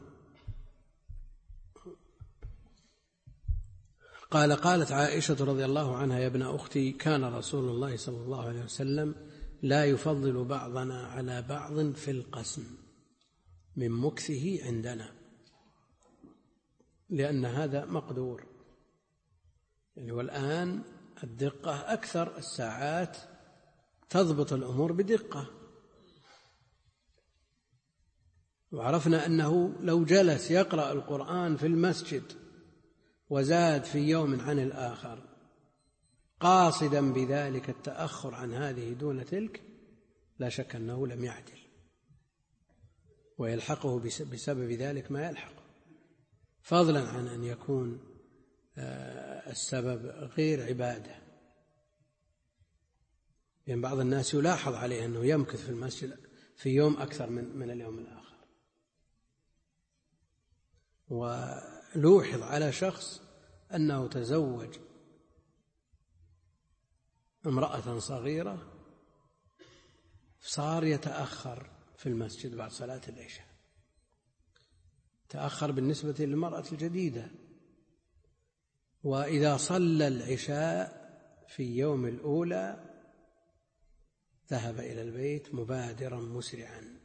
قال قالت عائشة رضي الله عنها يا ابن أختي كان رسول الله صلى الله عليه وسلم لا يفضل بعضنا على بعض في القسم من مكثه عندنا، لأن هذا مقدور يعني. والآن الدقة أكثر، الساعات تضبط الأمور بدقة، وعرفنا أنه لو جلس يقرأ القرآن في المسجد وزاد في يوم عن الآخر قاصدا بذلك التأخر عن هذه دون تلك، لا شك أنه لم يعدل، ويلحقه بسبب ذلك ما يلحقه، فضلا عن أن يكون السبب غير عبادة. يعني بعض الناس يلاحظ عليه أنه يمكث في المسجد في يوم أكثر من اليوم الآخر. ولوحظ على شخص أنه تزوج امرأة صغيرة صار يتأخر في المسجد بعد صلاة العشاء، تأخر بالنسبة للمرأة الجديدة، وإذا صلى العشاء في يوم الأولى ذهب إلى البيت مبادرا مسرعا،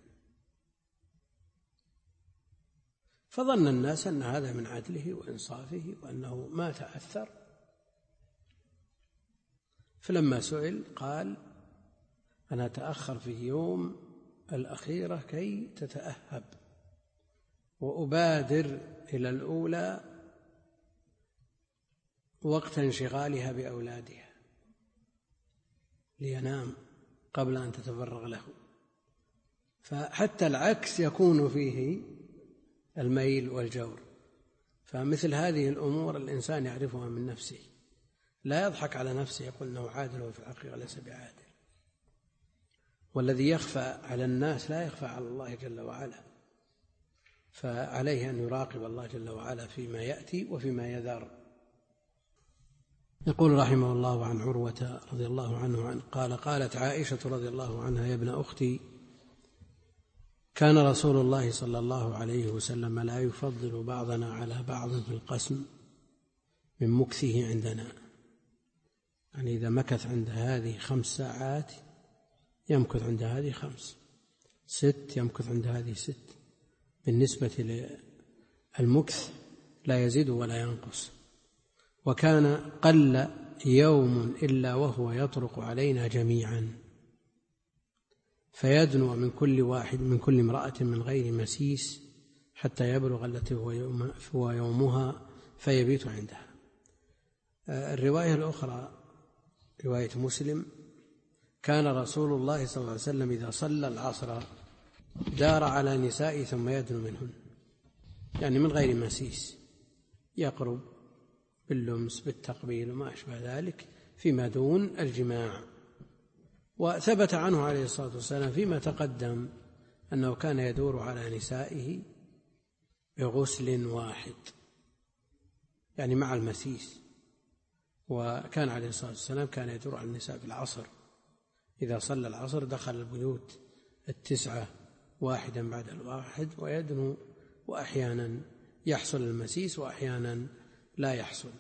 فظن الناس أن هذا من عدله وإنصافه وأنه ما تأثر، فلما سئل قال: أنا أتأخر في يوم الأخيرة كي تتأهب، وأبادر إلى الأولى وقت انشغالها بأولادها لينام قبل أن تتفرغ له. فحتى العكس يكون فيه الميل والجور. فمثل هذه الأمور الإنسان يعرفها من نفسه، لا يضحك على نفسه يقول أنه عادل وفي الحقيقة ليس بعادل. والذي يخفى على الناس لا يخفى على الله جل وعلا، فعليه أن يراقب الله جل وعلا فيما يأتي وفيما يذر. يقول رحمه الله عن عروة رضي الله عنه قال: قالت عائشة رضي الله عنها: يا ابن أختي، كان رسول الله صلى الله عليه وسلم لا يفضل بعضنا على بعض في القسم من مكثه عندنا. يعني إذا مكث عند هذه 5 ساعات يمكث عند هذه 5، 6 يمكث عند هذه 6. بالنسبة للمكث لا يزيد ولا ينقص. وكان قل يوم إلا وهو يطرق علينا جميعا، فيدنو من كل واحد من كل امرأة من غير مسيس حتى يبلغ التي هو يومها فيبيت عندها. الرواية الأخرى رواية مسلم: كان رسول الله صلى الله عليه وسلم إذا صلى العصر دار على نسائه ثم يدنو منهن، يعني من غير مسيس، يقرب باللمس بالتقبيل وما أشبه ذلك فيما دون الجماع. وثبت عنه عليه الصلاة والسلام فيما تقدم أنه كان يدور على نسائه بغسل واحد، يعني مع المسيس. وكان عليه الصلاة والسلام كان يدور على النساء بالعصر، إذا صلى العصر دخل البيوت 9 واحدا بعد الواحد ويدنو، وأحيانا يحصل المسيس وأحيانا لا يحصل.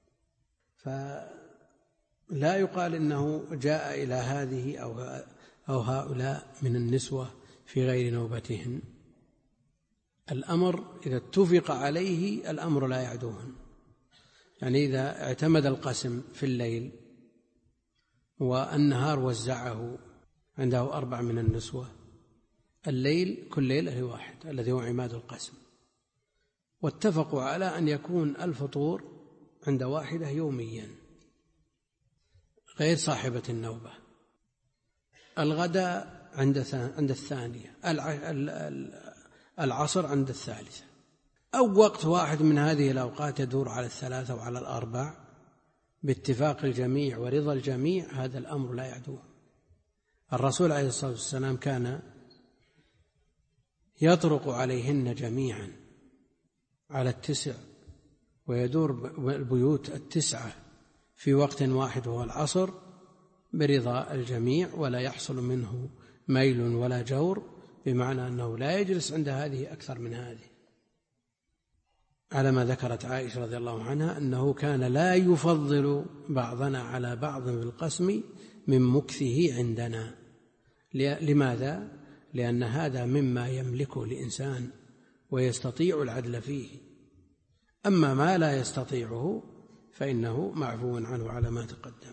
فلا يقال إنه جاء إلى هذه أو هؤلاء من النسوة في غير نوبتهن. الأمر إذا اتفق عليه الأمر لا يعدوهن. يعني إذا اعتمد القسم في الليل والنهار وزعه عنده 4 من النسوة، الليل كل ليلة 1 الذي هو عماد القسم، واتفقوا على أن يكون الفطور عند واحدة يوميا غير صاحبة النوبة، الغداء عند الثانية، العصر عند الثالثة، أو وقت واحد من هذه الأوقات يدور على 3 وعلى 4 باتفاق الجميع ورضا الجميع، هذا الأمر لا يعدوه. الرسول عليه الصلاة والسلام كان يطرق عليهن جميعا على 9، ويدور البيوت 9 في وقت واحد وهو العصر برضا الجميع، ولا يحصل منه ميل ولا جور، بمعنى أنه لا يجلس عند هذه أكثر من هذه، على ما ذكرت عائشة رضي الله عنها أنه كان لا يفضل بعضنا على بعض في القسم من مكثه عندنا. لماذا؟ لأن هذا مما يملكه الإنسان ويستطيع العدل فيه، أما ما لا يستطيعه فإنه معفو عنه على ما تقدم.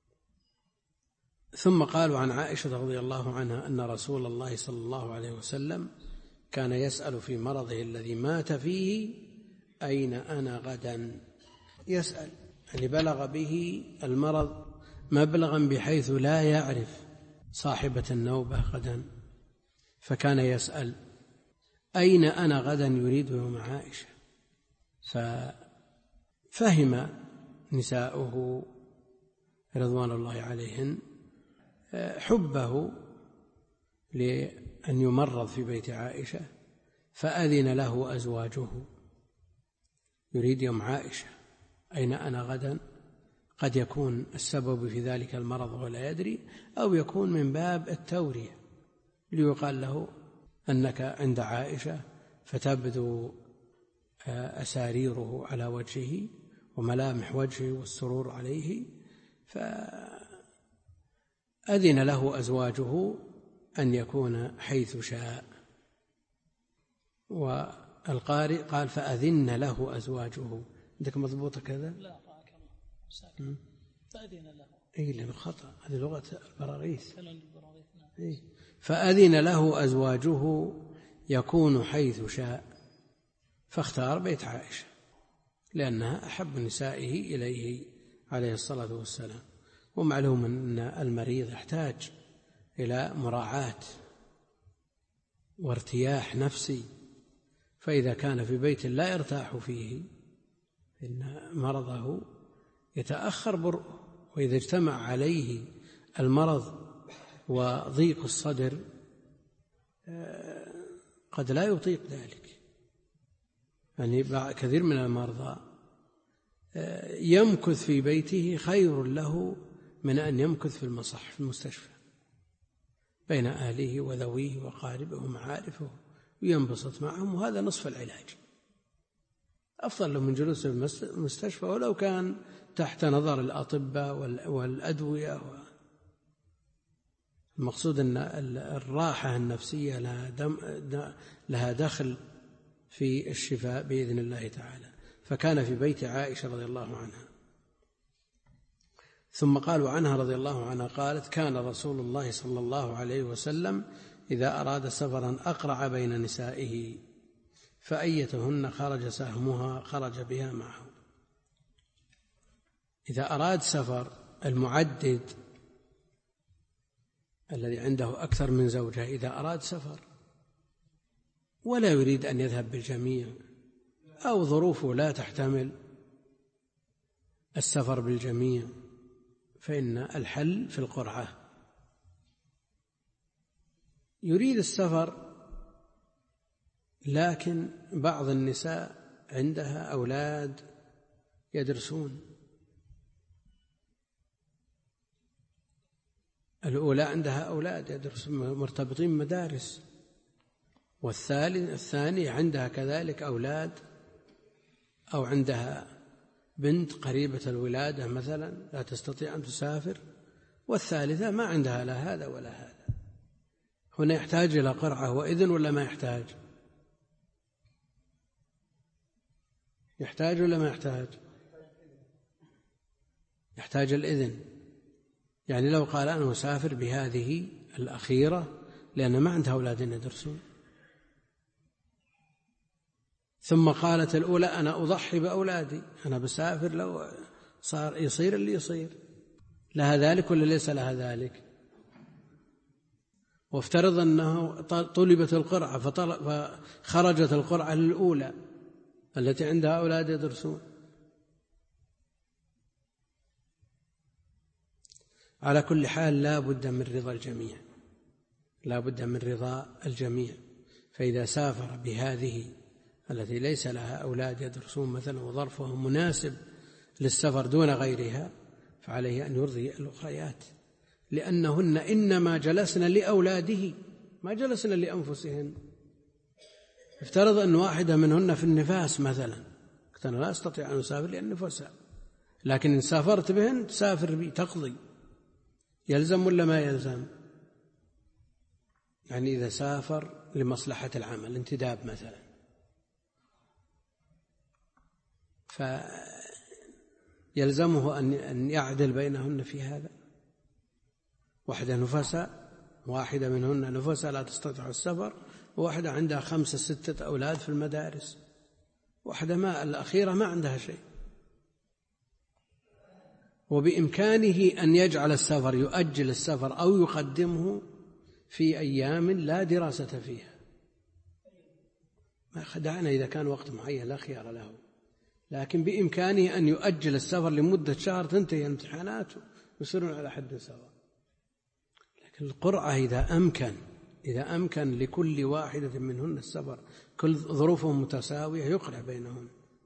ثم قالوا عن عائشة رضي الله عنها أن رسول الله صلى الله عليه وسلم كان يسأل في مرضه الذي مات فيه: أين أنا غدا؟ يسأل، يعني بلغ به المرض مبلغا بحيث لا يعرف صاحبة النوبة غدا، فكان يسأل: أين أنا غدا؟ يريد يوم عائشة. ففهم نساؤه رضوان الله عليهن حبه لأن يمرض في بيت عائشة، فأذن له أزواجه، يريد يوم عائشة. أين أنا غدا؟ قد يكون السبب في ذلك المرض ولا يدري، أو يكون من باب التورية ليقال له أنك عند عائشة، فتبدو أساريره على وجهه وملامح وجهه والسرور عليه، أذن له أزواجه أن يكون حيث شاء، والقارئ قال فأذن له أزواجه. عندك مضبوطة كذا؟ لا ساكن. فأذن له. إيه لأنه خطأ، هذه لغة البراريث. فأذن له أزواجه يكون حيث شاء، فاختار بيت عائشة لأنها أحب نسائه إليه عليه الصلاة والسلام. ومعلوم أن المريض يحتاج إلى مراعاة وارتياح نفسي، فإذا كان في بيت لا يرتاح فيه إن مرضه يتأخر برؤه، وإذا اجتمع عليه المرض وضيق الصدر قد لا يطيق ذلك. يعني كثير من المرضى يمكث في بيته خير له من أن يمكث في المستشفى بين أهله وذويه وقاربه ومعارفه وينبسط معهم، وهذا نصف العلاج. أفضل له من جلوس في المستشفى ولو كان تحت نظر الأطباء والأدوية. المقصود أن الراحة النفسية لها دخل في الشفاء بإذن الله تعالى. فكان في بيت عائشة رضي الله عنها. ثم قالوا عنها رضي الله عنها قالت كان رسول الله صلى الله عليه وسلم إذا أراد سفرا أقرع بين نسائه، فأيتهن خرج سهمها خرج بها معه. إذا أراد سفر، المعدد الذي عنده أكثر من زوجة إذا أراد سفر ولا يريد أن يذهب بالجميع أو ظروفه لا تحتمل السفر بالجميع، فإن الحل في القرعة. يريد السفر لكن بعض النساء عندها أولاد يدرسون، الأولى عندها أولاد يدرسون مرتبطين مدارس، والثانية عندها كذلك أولاد أو عندها بنت قريبة الولادة مثلا لا تستطيع أن تسافر، والثالثة ما عندها لا هذا ولا هذا. هنا يحتاج إلى قرعة وإذن ولا ما يحتاج؟ يحتاج ولا ما يحتاج؟ يحتاج الإذن. يعني لو قال أنا أسافر بهذه الأخيرة لأن ما عندها أولاد يدرسون، ثم قالت الأولى أنا أضحي بأولادي، أنا بسافر لو صار يصير اللي يصير، لها ذلك ولا ليس لها ذلك؟ وافترض أنه طلبت القرعة فخرجت القرعة للأولى التي عندها أولاد يدرسون. على كل حال لا بد من رضا الجميع، لا بد من رضا الجميع. فإذا سافر بهذه التي ليس لها أولاد يدرسون مثلا وظرفها مناسب للسفر دون غيرها، فعليه أن يرضي الأخريات، لأنهن إنما جلسن لأولاده ما جلسن لأنفسهن. افترض أن واحدة منهن في النفاس مثلا، قلت أنا لا أستطيع أن أسافر لأن نفسها، لكن إن سافرت بهن تسافر بي تقضي، يلزم ولا ما يلزم؟ يعني إذا سافر لمصلحة العمل انتداب مثلا، فيلزمه أن يعدل بينهن في هذا. واحدة نفساء، واحدة منهن نفساء لا تستطيع السفر، وواحدة عندها 5 6 أولاد في المدارس، واحدة ما الأخيرة ما عندها شيء، وبإمكانه أن يجعل السفر يؤجل السفر أو يقدمه في أيام لا دراسة فيها. ما خدعنا إذا كان وقت معين لا خيار له، لكن بإمكانه أن يؤجل السفر لمدة شهر تنتهي الامتحانات ويصيرون على حد سواء. لكن القرعة إذا أمكن لكل واحدة منهن السفر، كل ظروفهم متساوية، يقرع بينهن.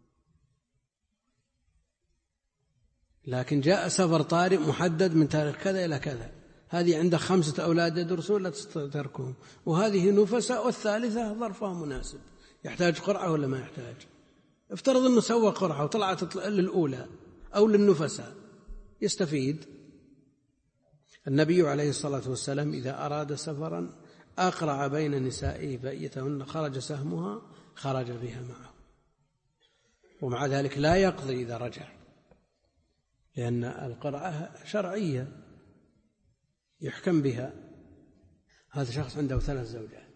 لكن جاء سفر طارئ محدد من تاريخ كذا إلى كذا، هذه عندها 5 أولاد يدرسون لا تتركهم، وهذه نفساء والثالثة ظرفها مناسب، يحتاج قرعة ولا ما يحتاج؟ افترض أنه سوى قرعة وطلعت للأولى أو للنفساء، يستفيد. النبي عليه الصلاة والسلام إذا أراد سفرا أقرع بين نسائه فأيتهن خرج سهمها خرج بها معه، ومع ذلك لا يقضي إذا رجع، لأن القرعة شرعية يحكم بها. هذا شخص عنده 3 زوجات،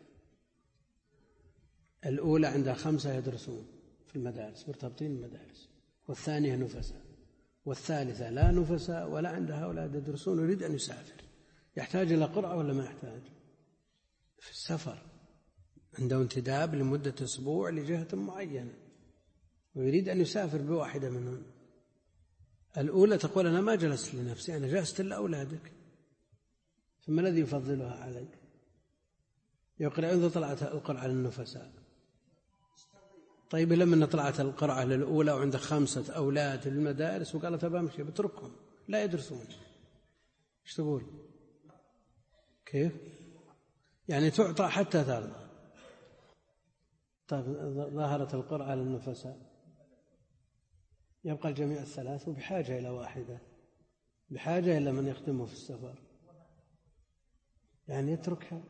الأولى عندها 5 يدرسون في المدارس مرتبطين المدارس، والثانية نفساء، والثالثة لا نفساء ولا عندها أولاد يدرسون ويريد أن يسافر، يحتاج إلى قرعة ولا ما يحتاج؟ في السفر عنده انتداب لمدة أسبوع لجهة معينة ويريد أن يسافر بواحدة منهم. الأولى تقول أنا ما جلست لنفسي، أنا جلست لأولادك، ثم الذي يفضلها عليك؟ يقرأ إذا طلعت القرعة للنفساء. طيب لما طلعت القرعة للأولى وعندك 5 أولاد في المدارس وقالت بمشي بتركهم لا يدرسون، ايش تقول؟ كيف؟ يعني تعطى حتى ترضى. طيب ظهرت القرعة للنفساء، يبقى الجميع 3 وبحاجة إلى واحدة، بحاجة إلى من يخدمه في السفر، يعني يتركها،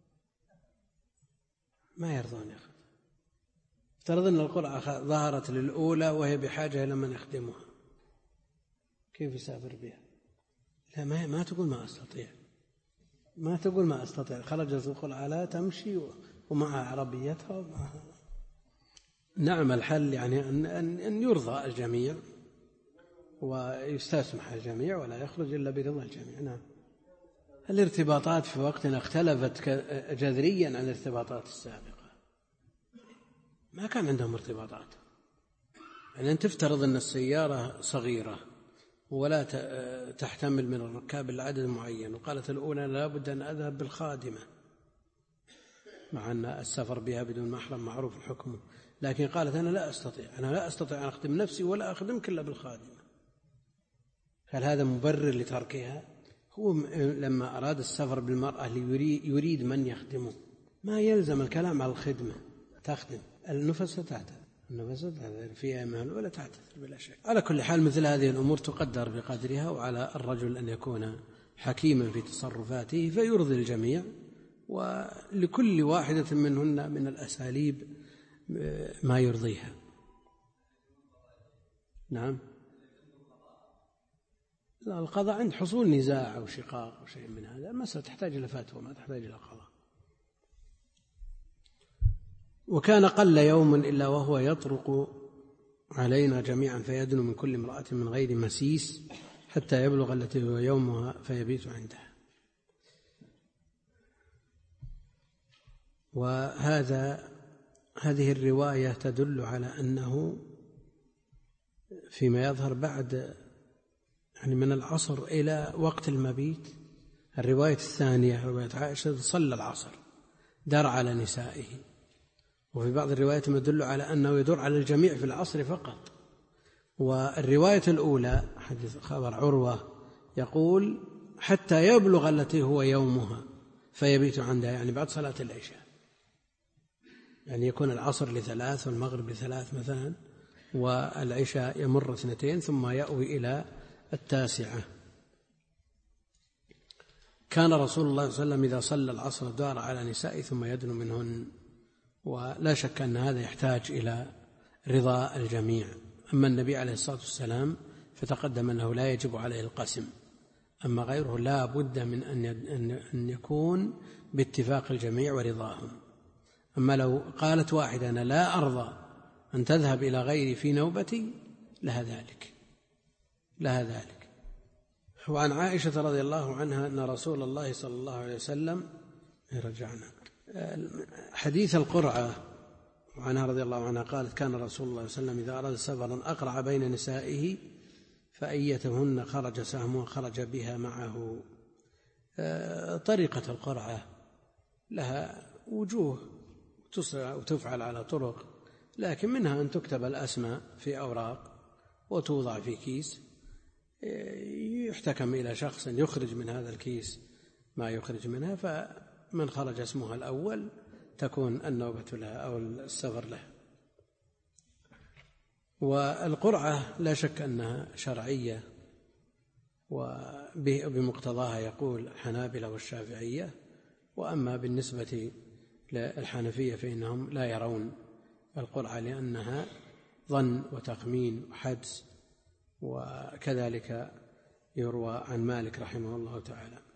ما يرضون يا أخي. افترض أن القرعة ظهرت للأولى وهي بحاجة إلى من يخدمها، كيف يسافر بها؟ لا ما تقول ما أستطيع، ما تقول ما أستطيع، خرجت القرعة لا تمشي ومعها عربيتها ومعها. نعم الحل يعني أن يرضى الجميع ويستسمح الجميع ولا يخرج إلا برضا الجميع. نعم. الارتباطات في وقتنا اختلفت جذريا عن الارتباطات السابقة، ما كان عندهم ارتباطات. يعني أن تفترض أن السيارة صغيرة ولا تحتمل من الركاب العدد معين، وقالت الأولى لا بد أن أذهب بالخادمة، مع أن السفر بها بدون محرم معروف حكمه، لكن قالت أنا لا أستطيع أن أخدم نفسي ولا أخدمك إلا بالخادمة. هل هذا مبرر لتركها؟ هو لما أراد السفر بالمرأة يريد من يخدمه، ما يلزم الكلام على الخدمة، تخدم النفس تعتذر، فيها مال ولا تعتذر بلا شك. على كل حال مثل هذه الأمور تقدر بقدرها، وعلى الرجل أن يكون حكيما في تصرفاته فيرضي الجميع، ولكل واحدة منهن من الأساليب ما يرضيها. نعم. لا، القضاء عند حصول نزاع أو شقاق أو شيء من هذا مسألة تحتاج إلى فتوى، ما تحتاج إلى قضاء. وكان قل يوم إلا وهو يطرق علينا جميعا فيدنو من كل امرأة من غير مسيس حتى يبلغ التي هو يومها فيبيت عندها. هذه الرواية تدل على أنه فيما يظهر بعد يعني من العصر إلى وقت المبيت. الرواية الثانية رواية عائشة صلى العصر دار على نسائه، وفي بعض الروايات يدل على أنه يدور على الجميع في العصر فقط. والرواية الأولى حديث خبر عروة يقول حتى يبلغ التي هو يومها فيبيت عندها، يعني بعد صلاة العشاء، يعني يكون العصر ل3 والمغرب ل3 مثلا، والعشاء يمر 2 ثم يأوي إلى 9. كان رسول الله صلى الله عليه وسلم إذا صلى العصر دار على نسائه ثم يدنو منهن، ولا شك أن هذا يحتاج إلى رضا الجميع. أما النبي عليه الصلاة والسلام فتقدم أنه لا يجب عليه القسم، أما غيره لا بد من أن يكون باتفاق الجميع ورضاهم. أما لو قالت واحدة أنا لا أرضى أن تذهب إلى غيري في نوبتي لها ذلك. وعن عائشة رضي الله عنها أن رسول الله صلى الله عليه وسلم رجعنا حديث القرعة، وعنها رضي الله عنها قالت كان رسول الله صلى الله عليه وسلم إذا أراد سفرا أقرع بين نسائه فأيتهن خرج سهمه خرج بها معه. طريقة القرعة لها وجوه وتفعل على طرق، لكن منها أن تكتب الأسماء في أوراق وتوضع في كيس، يحتكم إلى شخص يخرج من هذا الكيس ما يخرج منها، فمن خرج اسمها الأول تكون النوبة لها أو السفر لها. والقرعة لا شك أنها شرعية وبمقتضاها يقول الحنابلة والشافعية. وأما بالنسبة للحنفية فإنهم لا يرون القرعة لأنها ظن وتخمين وحدس، وكذلك يروى عن مالك رحمه الله تعالى.